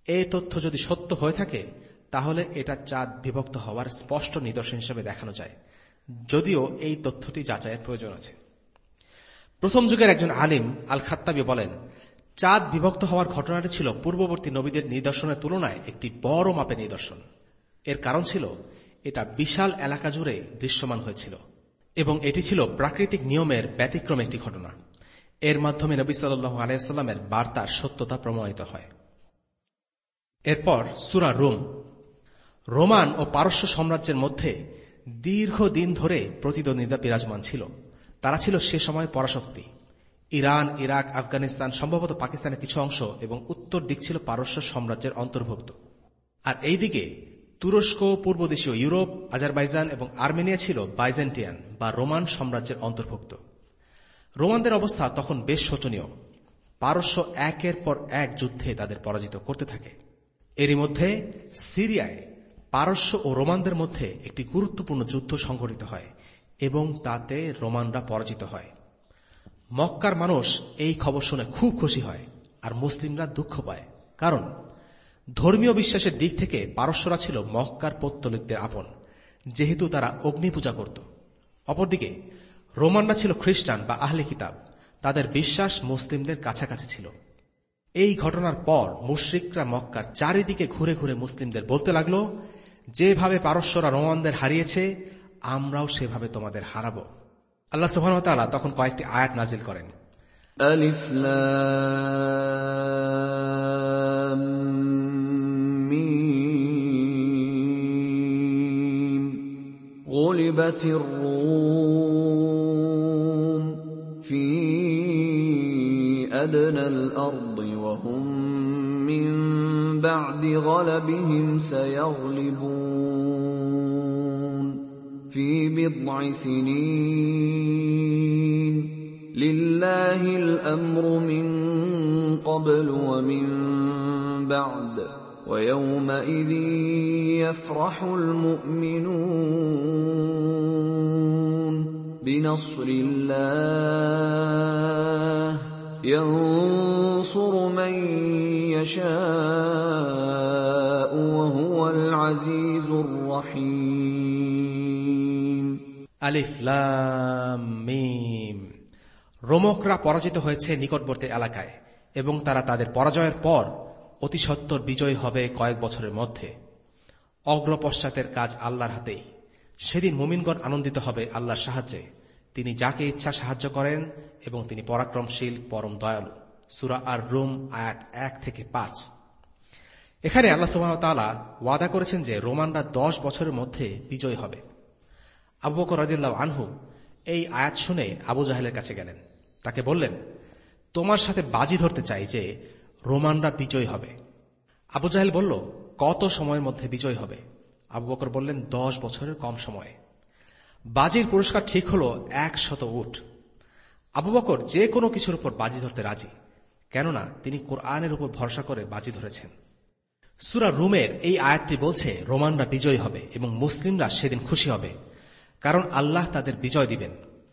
এই তথ্য যদি সত্য হয়ে থাকে তাহলে এটা চাঁদ বিভক্ত হওয়ার স্পষ্ট নিদর্শন হিসেবে দেখানো যায়, যদিও এই তথ্যটি যাচাইয়ের প্রয়োজন আছে। প্রথম যুগের একজন আলিম আল খাত্তাবী বলেন, চাঁদ বিভক্ত হওয়ার ঘটনাটি ছিল পূর্ববর্তী নবীদের নিদর্শনের তুলনায় একটি বড় মাপের নিদর্শন। এর কারণ ছিল এটা বিশাল এলাকা জুড়ে দৃশ্যমান হয়েছিল এবং এটি ছিল প্রাকৃতিক নিয়মের ব্যতিক্রম একটি ঘটনা। এর মাধ্যমে নবী সাল্লাল্লাহু আলাইহি ওয়াসাল্লামের বার্তার সত্যতা প্রমাণিত হয়। এরপর সূরা রুম। রোমান ও পারস্য সাম্রাজ্যের মধ্যে দীর্ঘদিন ধরে প্রতিদ্বন্দ্বিতা বিরাজমান ছিল। তারা ছিল সে সময় পরাশক্তি। ইরান, ইরাক, আফগানিস্তান, সম্ভবত পাকিস্তানের কিছু অংশ এবং উত্তর দিক ছিল পারস্য সাম্রাজ্যের অন্তর্ভুক্ত। আর এইদিকে তুরস্ক, পূর্বদেশীয় ইউরোপ, আজারবাইজান এবং আর্মেনিয়া ছিল বাইজেন্টিয়ান বা রোমান সাম্রাজ্যের অন্তর্ভুক্ত। রোমানদের অবস্থা তখন বেশ শোচনীয়। পারস্য একের পর এক যুদ্ধে তাদের পরাজিত করতে থাকে। এরই মধ্যে সিরিয়ায় পারস্য ও রোমানদের মধ্যে একটি গুরুত্বপূর্ণ যুদ্ধ সংঘটিত হয় এবং তাতে রোমানরা পরাজিত হয়। মক্কার মানুষ এই খবর শুনে খুব খুশি হয় আর মুসলিমরা দুঃখ পায়, কারণ ধর্মীয় বিশ্বাসের দিক থেকে পারস্যরা ছিল মক্কার পৌত্তলিকদের আপন, যেহেতু তারা অগ্নি পূজা করত। অপরদিকে রোমানরা ছিল খ্রিস্টান বা আহলে কিতাব, তাদের বিশ্বাস মুসলিমদের কাছাকাছি ছিল। এই ঘটনার পর মুশরিকরা মক্কার চারিদিকে ঘুরে ঘুরে মুসলিমদের বলতে লাগল, যেভাবে পারস্যরা রোমানদের হারিয়েছে আমরাও সেভাবে তোমাদের হারাবো। আল্লাহ সুবহানাহু ওয়া তাআলা তখন কয়েকটি আয়াত নাজিল করেন। আলিফ লাম মিম গুলিবাতির রূম ফি আদনাল আরদি ওয়া হুম মিন বা'দি গালাবিহিম সায়াগলিবুন ফি বিদ'i সিনিন লিল্লাহিল আমরু মিন ক্বাবলু ওয়া মিন বা'দ ওয়া ইয়াওমাইযিন ইয়াফরাহুল মুমিনুন বিনাসরিল্লাহ ইয়ানসুরু মান ইয়াশা'উ ওয়া হুয়াল আজিজুর রহিম। আলিফ লাম মিম। রোমকরা পরাজিত হয়েছে নিকটবর্তী এলাকায় এবং তারা তাদের পরাজয়ের পর অতি সত্বর বিজয়ী হবে কয়েক বছরের মধ্যে। অগ্রপশ্চাতের কাজ আল্লাহর হাতেই। সেদিন মুমিনগণ আনন্দিত হবে আল্লাহর সাহায্যে। তিনি যাকে ইচ্ছা সাহায্য করেন এবং তিনি পরাক্রমশীল, পরম দয়ালু। সূরা আর রুম আয়াত এক থেকে পাঁচ। এখানে আল্লাহ সুবহানাহু ওয়া তাআলা ওয়াদা করেছেন যে রোমানরা দশ বছরের মধ্যে বিজয়ী হবে। আবু বকর রাদিয়াল্লাহু আনহু এই আয়াত শুনে আবু জাহেলের কাছে গেলেন। তাকে বললেন, তোমার সাথে বাজি ধরতে চাই যে রোমানরা বিজয়ী হবে। আবু জাহেল বলল, কত সময়ের মধ্যে বিজয় হবে? আবু বকর বললেন, দশ বছরের কম সময়ে। বাজির পুরস্কার ঠিক হল একশত উট। আবু বকর যে কোনো কিছুর উপর বাজি ধরতে রাজি, কেননা তিনি কোরআনের উপর ভরসা করে বাজি ধরেছেন। সূরা রুমের এই আয়াতটি বলছে রোমানরা বিজয়ী হবে এবং মুসলিমরা সেদিন খুশি হবে, কারণ আল্লাহ তাদের বিজয় দিবেন।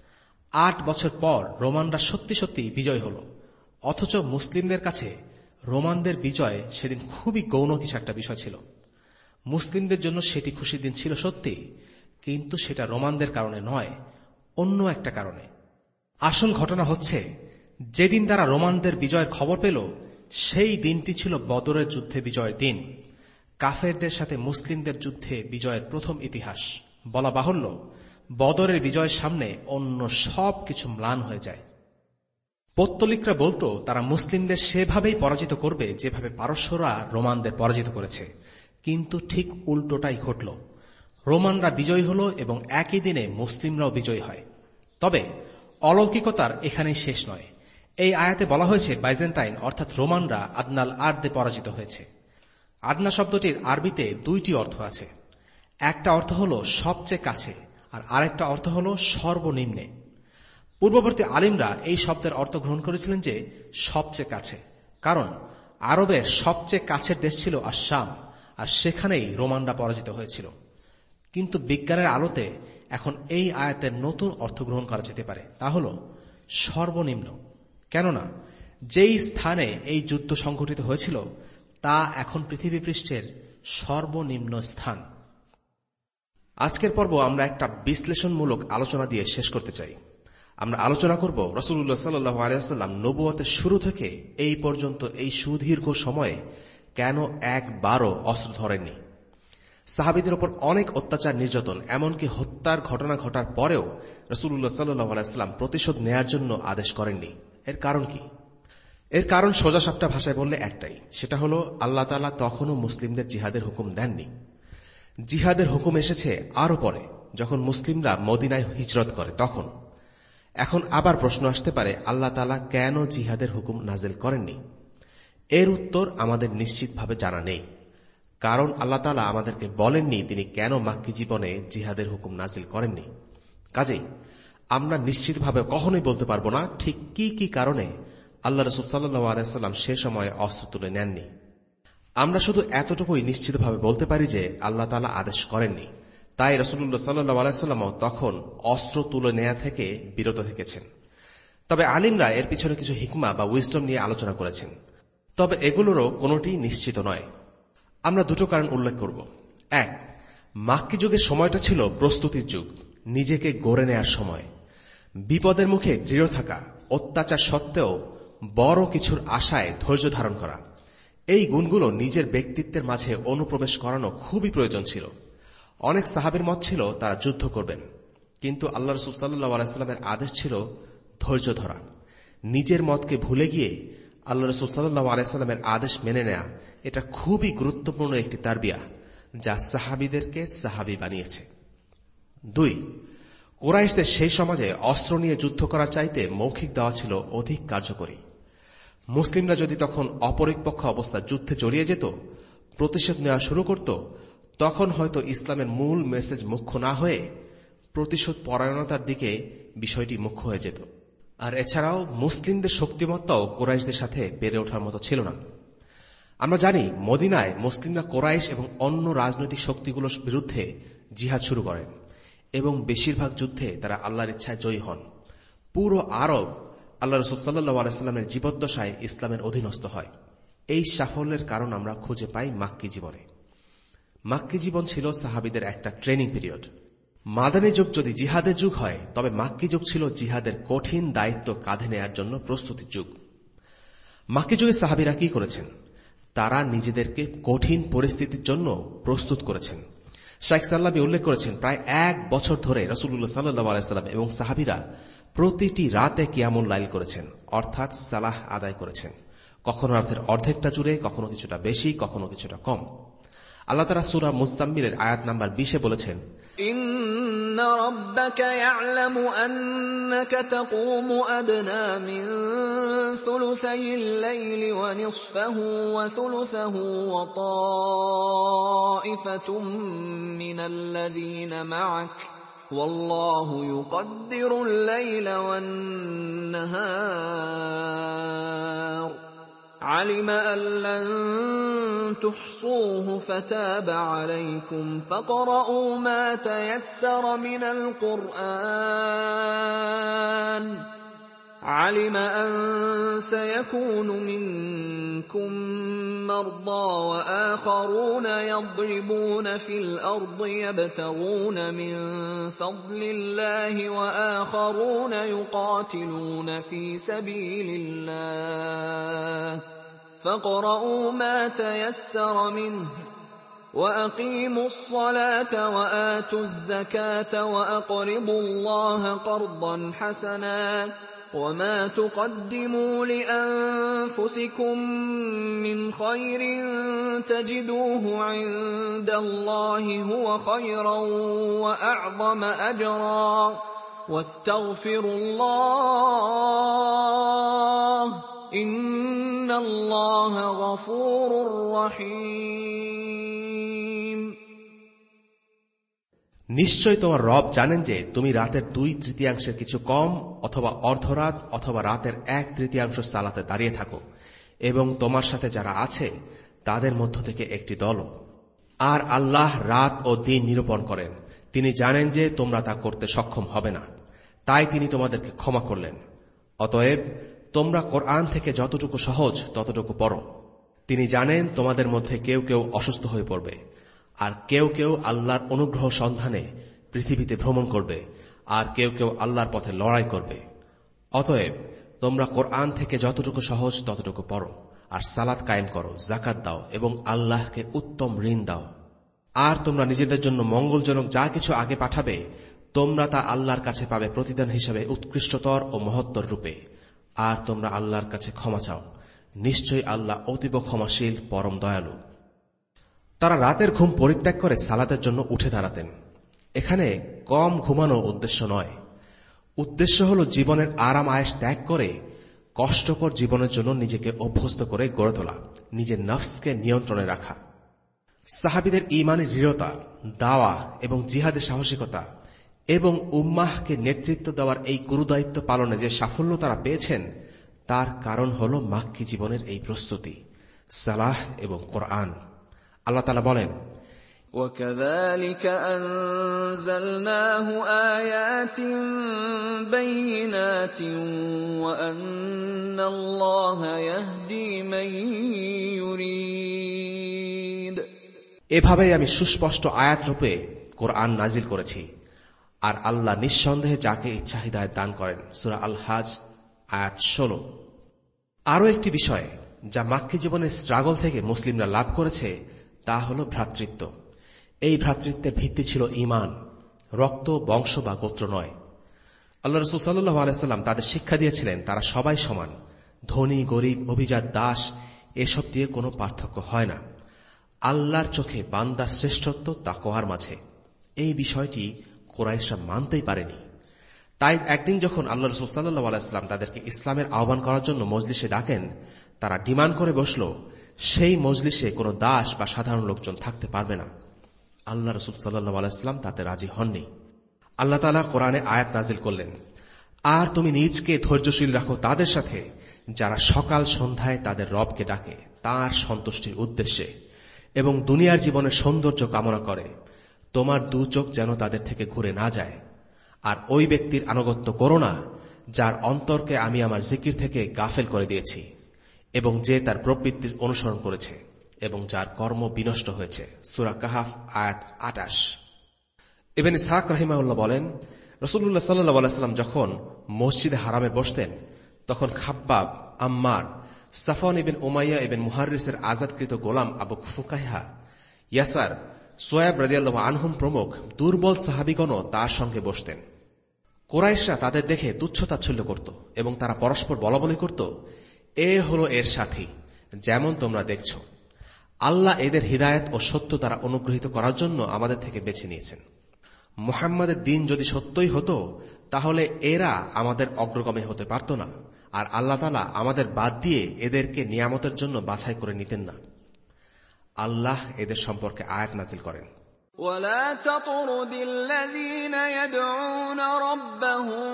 আট বছর পর রোমানরা সত্যি সত্যি বিজয় হল, অথচ মুসলিমদের কাছে রোমানদের বিজয় সেদিন খুবই গৌণ কিছু একটা বিষয় ছিল। মুসলিমদের জন্য সেটি খুশির দিন ছিল সত্যি, কিন্তু সেটা রোমানদের কারণে নয়, অন্য একটা কারণে। আসল ঘটনা হচ্ছে, যেদিন তারা রোমানদের বিজয়ের খবর পেল সেই দিনটি ছিল বদরের যুদ্ধে বিজয়ের দিন। কাফেরদের সাথে মুসলিমদের যুদ্ধে বিজয়ের প্রথম ইতিহাস। বলা বাহুল্য, বদরের বিজয়ের সামনে অন্য সব কিছু ম্লান হয়ে যায়। পৌত্তলিকরা বলতো তারা মুসলিমদের সেভাবেই পরাজিত করবে যেভাবে পারস্যরা রোমানদের পরাজিত করেছে, কিন্তু ঠিক উল্টোটাই ঘটল। রোমানরা বিজয়ী হল এবং একই দিনে মুসলিমরাও বিজয়ী হয়। তবে অলৌকিকতার এখানেই শেষ নয়। এই আয়াতে বলা হয়েছে বাইজেন্টাইন অর্থাৎ রোমানরা আদনাল আর্দে পরাজিত হয়েছে। আদনা শব্দটির আরবিতে দুইটি অর্থ আছে। একটা অর্থ হল সবচেয়ে কাছে আর আরেকটা অর্থ হল সর্বনিম্নে। পূর্ববর্তী আলিমরা এই শব্দের অর্থ গ্রহণ করেছিলেন যে সবচেয়ে কাছে, কারণ আরবের সবচেয়ে কাছের দেশ ছিল আশাম, আর সেখানেই রোমানরা পরাজিত হয়েছিল। কিন্তু বিজ্ঞানের আলোতে এখন এই আয়াতের নতুন অর্থ গ্রহণ করা যেতে পারে, তা হল সর্বনিম্ন। কেননা যেই স্থানে এই যুদ্ধ সংঘটিত হয়েছিল তা এখন পৃথিবী পৃষ্ঠের সর্বনিম্ন স্থান। আজকের পর্ব আমরা একটা বিশ্লেষণমূলক আলোচনা দিয়ে শেষ করতে চাই। আমরা আলোচনা করব রাসূলুল্লাহ সাল্লাল্লাহু আলাইহি ওয়াসাল্লাম নবুয়তের শুরু থেকে এই পর্যন্ত এই সুদীর্ঘ সময়ে কেন একবারও অস্ত্র ধরেননি। সাহাবীদের উপর অনেক অত্যাচার, নির্যাতন, এমনকি হত্যার ঘটনা ঘটার পরেও রাসূলুল্লাহ সাল্লাল্লাহু আলাইহি ওয়াসাল্লাম প্রতিশোধ নেয়ার জন্য আদেশ করেননি। এর কারণ কি? এর কারণ সোজাসাপটা ভাষায় বললে একটাই, সেটা হলো আল্লাহ তাআলা তখনও মুসলিমদের জিহাদের হুকুম দেননি। জিহাদের হুকুম এসেছে আরো পরে, যখন মুসলিমরা মদিনায় হিজরত করে তখন। এখন আবার প্রশ্ন আসতে পারে, আল্লাহ তাআলা কেন জিহাদের হুকুম নাজিল করেননি? এর উত্তর আমাদের নিশ্চিতভাবে জানা নেই, কারণ আল্লাহ তাআলা আমাদেরকে বলেননি তিনি কেন মাক্কী জীবনে জিহাদের হুকুম নাজিল করেননি। কাজেই আমরা নিশ্চিতভাবে কখনোই বলতে পারবো না ঠিক কি কি কারণে আল্লাহ রাসূল সাল্লাল্লাহু আলাইহি ওয়াসাল্লাম সে সময়ে অস্ত্র তুলে নেননি। আমরা শুধু এতটুকুই নিশ্চিতভাবে বলতে পারি যে আল্লাহ তাআলা আদেশ করেননি, তাই রাসূলুল্লাহ সাল্লাল্লাহু আলাইহি ওয়াসাল্লামও তখন অস্ত্র তুলে নেয়া থেকে বিরত থেকেছেন। তবে আলিমরা এর পিছনে কিছু হিকমা বা উইজডম নিয়ে আলোচনা করেছেন, তবে এগুলোরও কোনোটি নিশ্চিত নয়। আমরা দুটো কারণ উল্লেখ করব। এক, মাক্কী যুগের সময়টা ছিল প্রস্তুতির যুগ, নিজেকে গড়ে নেয়ার সময়, বিপদের মুখে দৃঢ় থাকা, অত্যাচার সত্ত্বেও বড় কিছুর আশায় ধৈর্য ধারণ করা, এই গুণগুলো নিজের ব্যক্তিত্বের মাঝে অনুপ্রবেশ করানো খুবই প্রয়োজন ছিল। অনেক সাহাবীর মত ছিল তারা যুদ্ধ করবেন, কিন্তু আল্লাহ রাসূল সাল্লাল্লাহু আলাইহি ওয়াসাল্লামের আদেশ ছিল ধৈর্য ধরা। নিজের মতকে ভুলে গিয়ে আল্লাহ রাসূল সাল্লাল্লাহু আলাইহি ওয়াসাল্লামের আদেশ মেনে নেয়া, এটা খুবই গুরুত্বপূর্ণ একটি তারবিয়া যা সাহাবীদেরকে সাহাবী বানিয়েছে। দুই, কুরাইশদের সেই সমাজে অস্ত্র নিয়ে যুদ্ধ করার চাইতে মৌখিক দেওয়া ছিল অধিক কার্যকরী। মুসলিমরা যদি তখন অপরিপক্ষ অবস্থা যুদ্ধে জড়িয়ে যেত, প্রতিশোধ নেওয়া শুরু করত, তখন হয়তো ইসলামের মূল মেসেজ মুখ্য না হয়ে প্রতিশোধ পরায়ণতার দিকে বিষয়টি মুখ্য হয়ে যেত। আর এছাড়াও মুসলিমদের শক্তিমত্তাও কুরাইশদের সাথে পেরে ওঠার মতো ছিল না। আমরা জানি মদিনায় মুসলিমরা কুরাইশ এবং অন্য রাজনৈতিক শক্তিগুলোর বিরুদ্ধে জিহাদ শুরু করেন এবং বেশিরভাগ যুদ্ধে তারা আল্লাহর ইচ্ছায় জয়ী হন। পুরো আরব আল্লাহ রাসূল সাল্লাল্লাহু আলাইহি ওয়াসাল্লামের জীবদ্দশায় ইসলামের অধীনস্থ হয়। এই সাফল্যের কারণ আমরা খুঁজে পাই মাক্কী জীবনে। মাক্কী জীবন ছিল সাহাবীদের একটা ট্রেনিং পিরিয়ড। মাদানী যুগ যদি জিহাদের যুগ হয়, তবে মাক্কী যুগ ছিল জিহাদের কঠিন দায়িত্ব কাঁধে নেয়ার জন্য প্রস্তুতির যুগ। মাক্কী যুগে সাহাবীরা কি করেছেন? তারা নিজেদেরকে কঠিন পরিস্থিতির জন্য প্রস্তুত করেছেন। শাইখ সাল্লাবী উল্লেখ করেছেন, প্রায় এক বছর ধরে রাসূলুল্লাহ সাল্লাল্লাহু আলাইহি ওয়াসাল্লাম এবং সাহাবীরা প্রতিটি রাতে কিয়ামুল লাইল করেছেন, অর্থাৎ সালাহ আদায় করেছেন। কখনো রাতের অর্ধেকটা জুড়ে, কখনো কিছুটা বেশি, কখনো কিছুটা কম। আল্লাহ তাআলা সূরা মুজাম্মিলের আয়াত নাম্বার বিশে বলেছেন, ইন্না রাব্বাকা ইয়া'লামু আন্নাকা তাকুমু আদনা মিন সুলুসাইল লাইলি ওয়া নিসফাহু ওয়া সুলুসাহু ওয়া তা'iফাতুম মিনাল্লাযীনা মা'আক ওয়াল্লাহু ইউকদ্দিরুল লাইলা ওয়ান নাহার علم أن لن تحصوه فتاب عليكم فاقرؤوا ما تيسر من القرآن علم أن سيكون منكم مرضى وآخرون يضربون في الأرض يبتغون من فضل الله وآخرون يقاتلون في سبيل الله فاقرؤوا ما تيسر منه وأقيموا الصلاة وآتوا الزكاة وأقرضوا الله قرضا حسنا وما تقدموا لأنفسكم من خير تجدوه عند الله هو خيرا وأعظم أجرا واستغفروا الله إن الله غفور رحيم নিশ্চয় তোমার রব জানেন যে তুমি রাতের দুই তৃতীয়াংশের কিছু কম অথবা অর্ধরাত অথবা রাতের এক তৃতীয়াংশ সালাতে দাঁড়িয়ে থাকো এবং তোমার সাথে যারা আছে তাদের মধ্য থেকে একটি দল। আর আল্লাহ রাত ও দিন নিরূপণ করেন, তিনি জানেন যে তোমরা তা করতে সক্ষম হবে না, তাই তিনি তোমাদেরকে ক্ষমা করলেন। অতএব তোমরা কোরআন থেকে যতটুকু সহজ ততটুকু পড়ো। তিনি জানেন তোমাদের মধ্যে কেউ কেউ অসুস্থ হয়ে পড়বে, আর কেউ কেউ আল্লাহর অনুগ্রহ সন্ধানে পৃথিবীতে ভ্রমণ করবে, আর কেউ কেউ আল্লাহর পথে লড়াই করবে। অতএব তোমরা কোরআন থেকে যতটুকু সহজ ততটুকু পড়ো, আর সালাত কায়েম করো, যাকাত দাও এবং আল্লাহকে উত্তম ঋণ দাও। আর তোমরা নিজেদের জন্য মঙ্গলজনক যা কিছু আগে পাঠাবে, তোমরা তা আল্লাহর কাছে পাবে প্রতিদান হিসেবে উৎকৃষ্টতর ও মহত্তর রূপে। আর তোমরা আল্লাহর কাছে ক্ষমা চাও, নিশ্চয়ই আল্লাহ অতীব ক্ষমাশীল, পরম দয়ালু। তারা রাতের ঘুম পরিত্যাগ করে সালাতের জন্য উঠে দাঁড়াতেন। এখানে কম ঘুমানো উদ্দেশ্য নয়, উদ্দেশ্য হল জীবনের আরাম আয়েশ ত্যাগ করে কষ্টকর জীবনের জন্য নিজেকে অভ্যস্ত করে গড়ে তোলা, নিজের নফসকে নিয়ন্ত্রণে রাখা। সাহাবীদের ঈমানী দৃঢ়তা, দাওয়া এবং জিহাদের সাহসিকতা এবং উম্মাহকে নেতৃত্ব দেওয়ার এই গুরুদায়িত্ব পালনে যে সাফল্য তারা পেয়েছেন, তার কারণ হল মাক্কী জীবনের এই প্রস্তুতি, সালাহ এবং কোরআন। আল্লাহ তাআলা বলেন, وَكَذَلِكَ أَنزَلْنَاهُ آيَاتٍ بَيِّنَاتٍ وَأَنَّ اللَّهَ يَهْدِي مَن يُرِيدُ। এভাবেই আমি সুস্পষ্ট আয়াত রূপে কোরআন নাজিল করেছি, আর আল্লাহ নিঃসন্দেহে যাকে ইচ্ছা হিদায়াত দান করেন। সূরা আল হাজ আয়াত ষোলো। আরও একটি বিষয় যা মাক্কী জীবনের স্ট্রাগল থেকে মুসলিমরা লাভ করেছে তা হল ভ্রাতৃত্ব। এই ভ্রাতৃত্বের ভিত্তি ছিল ঈমান, রক্ত, বংশ বা গোত্র নয়। আল্লাহ রাসূল সাল্লাল্লাহু আলাইহি ওয়াসাল্লাম তাদের শিক্ষা দিয়েছিলেন তারা সবাই সমান, ধনী গরিব, অভিজাত দাস এসব দিয়ে কোনো পার্থক্য হয় না। আল্লাহর চোখে বান্দার শ্রেষ্ঠত্ব তাকওয়ার মাঝে। এই বিষয়টি কুরাইশরা মানতেই পারেনি। তাই একদিন যখন আল্লাহ রাসূল সাল্লাল্লাহু আলাইহি ওয়াসাল্লাম তাদেরকে ইসলামের আহ্বান করার জন্য মজলিসে ডাকেন, তারা ডিমান্ড করে বসল সেই মজলিসে কোনো দাস বা সাধারণ লোকজন থাকতে পারবে না। আল্লাহ রাসূল সাল্লাল্লাহু আলাইহি ওয়াসাল্লাম তাতে রাজি হননি। আল্লাহ তাআলা কোরআনে আয়াত নাজিল করলেন, আর তুমি নিজকে ধৈর্যশীল রাখো তাদের সাথে যারা সকাল সন্ধ্যায় তাদের রবকে ডাকে তাঁর সন্তুষ্টির উদ্দেশ্যে এবং দুনিয়ার জীবনের সৌন্দর্য কামনা করে। তোমার দু চোখ যেন তাদের থেকে ঘুরে না যায়। আর ওই ব্যক্তির আনুগত্য করো না যার অন্তরকে আমি আমার জিকির থেকে গাফেল করে দিয়েছি এবং যে তার প্রবৃত্তির অনুসরণ করেছে এবং যার কর্ম বিনষ্ট হয়েছে। সূরা কাহাফ আয়াত আটাশ। ইবনে ইসহাক রাহিমাহুল্লাহ বলেন, রাসূলুল্লাহ সাল্লাল্লাহু আলাইহি ওয়াসাল্লাম যখন মসজিদে হারামে বসতেন তখন Khabbab, Ammar, Safwan ibn Umayyah ibn মুহাররিসের আজাদকৃত গোলাম আবু ফুকাইহা, ইয়াসার, সোয়াব রাদিয়াল্লাহু আনহুম প্রমুখ দুর্বল সাহাবীগণও তার সঙ্গে বসতেন। কুরাইশরা তাদের দেখে তুচ্ছতাচ্ছিল্য করত এবং তারা পরস্পর বলাবলি করত, এ হলো এর সাথী, যেমন তোমরা দেখছ। আল্লাহ এদের হিদায়াত ও সত্য দ্বারা অনুগ্রহীত করার জন্য আমাদের থেকে বেছে নিয়েছেন। মুহাম্মাদের দিন যদি সত্যই হতো তাহলে এরা আমাদের অগ্রগামী হতে পারত না, আর আল্লাহ তাআলা আমাদের বাদ দিয়ে এদেরকে নিয়ামতের জন্য বাছাই করে নিতেন না। আল্লাহ এদের সম্পর্কে আয়াত নাজিল করেন, وَلَا تَطْرُدِ الَّذِينَ يَدْعُونَ رَبَّهُم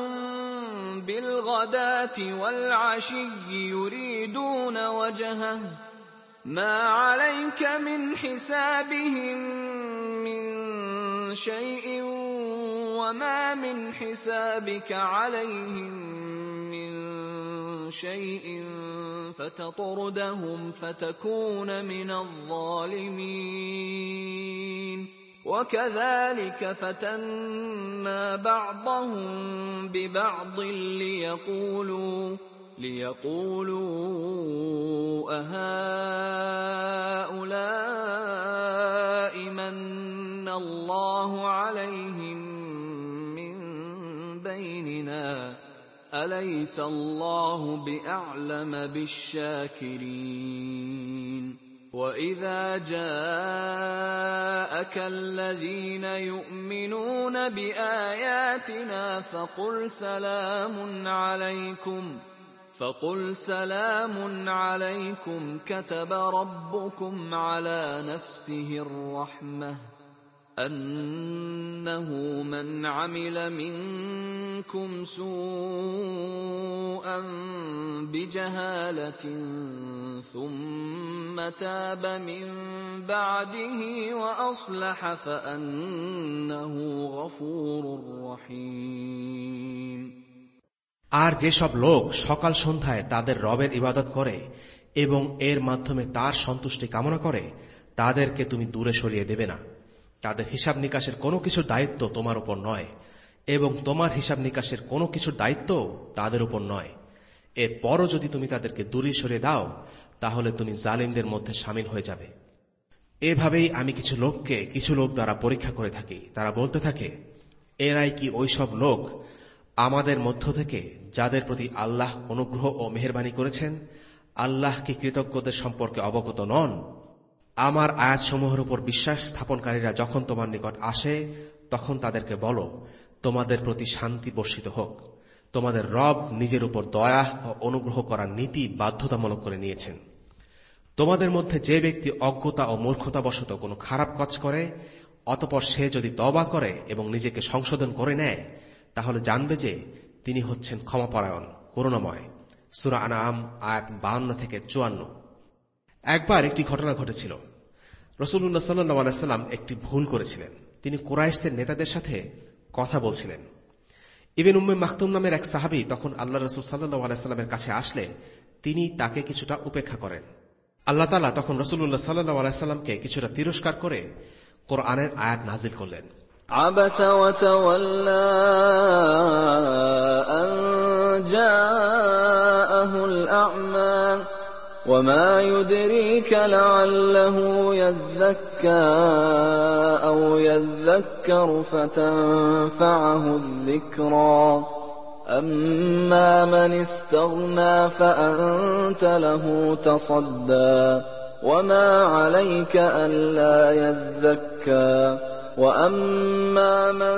بِالْغَدَاةِ وَالْعَشِيِّ يُرِيدُونَ وَجْهَهُ مَا عَلَيْكَ مِنْ حِسَابِهِم مِّن شَيْءٍ وَمَا مِنْ حِسَابِكَ عَلَيْهِم مِّن شَيْءٍ فَتَطْرُدَهُمْ فَتَكُونَ مِنَ الظَّالِمِينَ وَكَذَلِكَ فَتَنَّا بَعْضَهُم بِبَعْضٍ لِيَقُولُوا لِيَقُولُوا أَهَٰؤُلَاءِ مَنَّ اللَّهُ عَلَيْهِم مِّن بَيْنِنَا أَلَيْسَ اللَّهُ بِأَعْلَمَ بِالشَّاكِرِينَ وَإِذَا جَاءَكَ الَّذِينَ يُؤْمِنُونَ بِآيَاتِنَا فَقُلْ سَلَامٌ عَلَيْكُمْ فَقُلْ سَلَامٌ عَلَيْكُمْ كَتَبَ رَبُّكُمْ عَلَى نَفْسِهِ الرَّحْمَةَ أَنَّهُ مَنْ عَمِلَ مِنكُمْ سُوءًا بِجَهَالَةٍ ثُمَّ تَابَ مِنْ بَعْدِهِ وَأَصْلَحَ فَأَنَّهُ غَفُورٌ رَحِيمٌ। আর যেসব লোক সকাল সন্ধ্যায় তাদের রবের ইবাদত করে এবং এর মাধ্যমে তার সন্তুষ্টি কামনা করে, তাদেরকে তুমি দূরে সরিয়ে দেবে না। তাদের হিসাব নিকাশের কোনো কিছুর দায়িত্ব তোমার উপর নয়, এবং তোমার হিসাব নিকাশের কোনো কিছুর দায়িত্ব তাদের উপর নয়। এরপরও যদি তুমি তাদেরকে দূরে সরিয়ে দাও, তাহলে তুমি জালিমদের মধ্যে শামিল হয়ে যাবে। এভাবেই আমি কিছু লোককে কিছু লোক দ্বারা পরীক্ষা করে থাকি। তারা বলতে থাকে, এরাই কি ওইসব লোক আমাদের মধ্য থেকে যাদের প্রতি আল্লাহ অনুগ্রহ ও মেহেরবানি করেছেন? আল্লাহ কি কৃতজ্ঞদের সম্পর্কে অবগত নন? আমার আয়াতসমূহের উপর বিশ্বাস স্থাপনকারীরা যখন তোমার নিকট আসে, তখন তাদেরকে বলো, তোমাদের প্রতি শান্তি বর্ষিত হোক। তোমাদের রব নিজের উপর দয়া ও অনুগ্রহ করার নীতি বাধ্যতামূলক করে নিয়েছেন। তোমাদের মধ্যে যে ব্যক্তি অজ্ঞতা ও মূর্খতাবশত কোনো খারাপ কাজ করে, অতঃপর সে যদি তওবা করে এবং নিজেকে সংশোধন করে নেয়, তাহলে জানবে যে তিনি হচ্ছেন ক্ষমাপরায়ণ, করুণাময়। সূরা আনআম আয়াত বাহান্ন থেকে চুয়ান্ন। একবার একটি ঘটনা ঘটেছিল। রাসূলুল্লাহ সাল্লাল্লাহু আলাইহি ওয়াসাল্লাম একটি ভুল করেছিলেন। তিনি কুরাইশদের নেতাদের সাথে কথা বলছিলেন। ইবনে উম্মে মাকতুম নামের এক সাহাবী তখন আল্লাহ রাসূল সাল্লাল্লাহু আলাইহি ওয়াসাল্লামের কাছে আসলে তিনি তাকে কিছুটা উপেক্ষা করেন। আল্লাহ তাআলা তখন রাসূলুল্লাহ সাল্লাল্লাহু আলাইহি ওয়াসাল্লামকে কিছুটা তিরস্কার করে কোরআনের আয়াত নাযিল করলেন। আবাসা ওয়া তাওয়াল্লা আন জাআহুল আ'মা ওয়ামা ইউদরিকা লাআল্লাহু ইয়াযাক্কা আও ইয়াযাক্কারু ফাতানফা'হুয যিকরা أما من استغنى فأنت له تصدى وما عليك ألا يزكى وأما من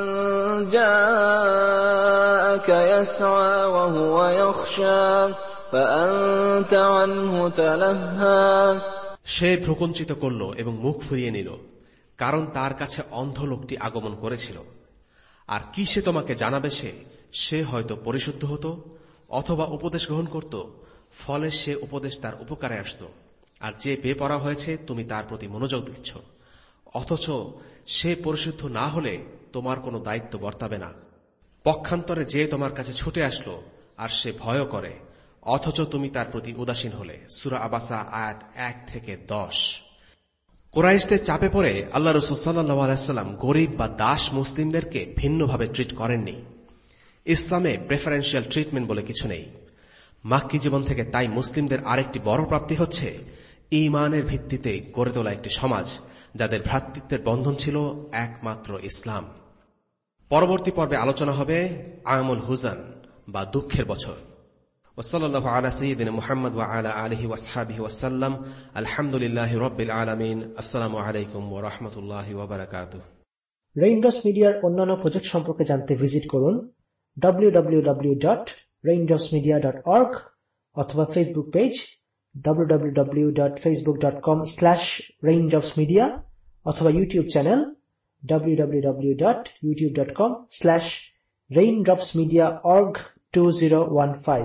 جاءك يسعى وهو يخشى فأنت عنه تلهى সে ভ্রুকুঞ্চিত করল এবং মুখ ফিরিয়ে নিল, কারণ তার কাছে অন্ধ লোকটি আগমন করেছিল। আর কি সে তোমাকে জানাবে? সে সে হয়তো পরিশুদ্ধ হতো অথবা উপদেশ গ্রহণ করত, ফলে সে উপদেশ তার উপকারে আসত। আর যে বেপরা হয়েছে তুমি তার প্রতি মনোযোগ দিচ্ছ, অথচ সে পরিশুদ্ধ না হলে তোমার কোনো দায়িত্ব বর্তাবে না। পক্ষান্তরে যে তোমার কাছে ছুটে আসলো আর সে ভয় করে, অথচ তুমি তার প্রতি উদাসীন হলে। সূরা আবাসা আয়াত এক থেকে দশ। কুরাইশদের চাপে পড়ে আল্লাহ রাসূল সাল্লাল্লাহু আলাইহি ওয়াসাল্লাম গরীব বা দাস মুসলিমদেরকে ভিন্নভাবে ট্রিট করেননি। ইসলামে প্রেফারেন্সিয়াল ট্রিটমেন্ট বলে কিছু নেই। মাক্কি জীবন থেকে তাই মুসলিমদের আরেকটি বড় প্রাপ্তি হচ্ছে ঈমানের ভিত্তিতে গড়ে তোলা একটি সমাজ, যাদের ভ্রাতৃত্বের বন্ধন ছিল একমাত্র ইসলাম। পরবর্তী পর্বে আলোচনা হবে আমুল হুজান বা দুঃখের বছর। ওয়াসাল্লাল্লাহু আলা সাইয়্যিদিনা মুহাম্মদ ওয়া আলা আলিহি ওয়া আসহাবিহি ওয়া সাল্লাম। আলহামদুলিল্লাহি রাব্বিল আলামিন। আসসালামু আলাইকুম ওয়া রাহমাতুল্লাহি ওয়া বারাকাতুহু। রেইনড্রপস মিডিয়ার অন্যান্য প্রজেক্ট সম্পর্কে জানতে ভিজিট করুন W W W dot Raindrops media dot org অথবা Facebook page W W W dot Facebook dot com slash Raindrops media অথবা YouTube channel W W W dot YouTube dot com slash Raindrops media org two zero one five.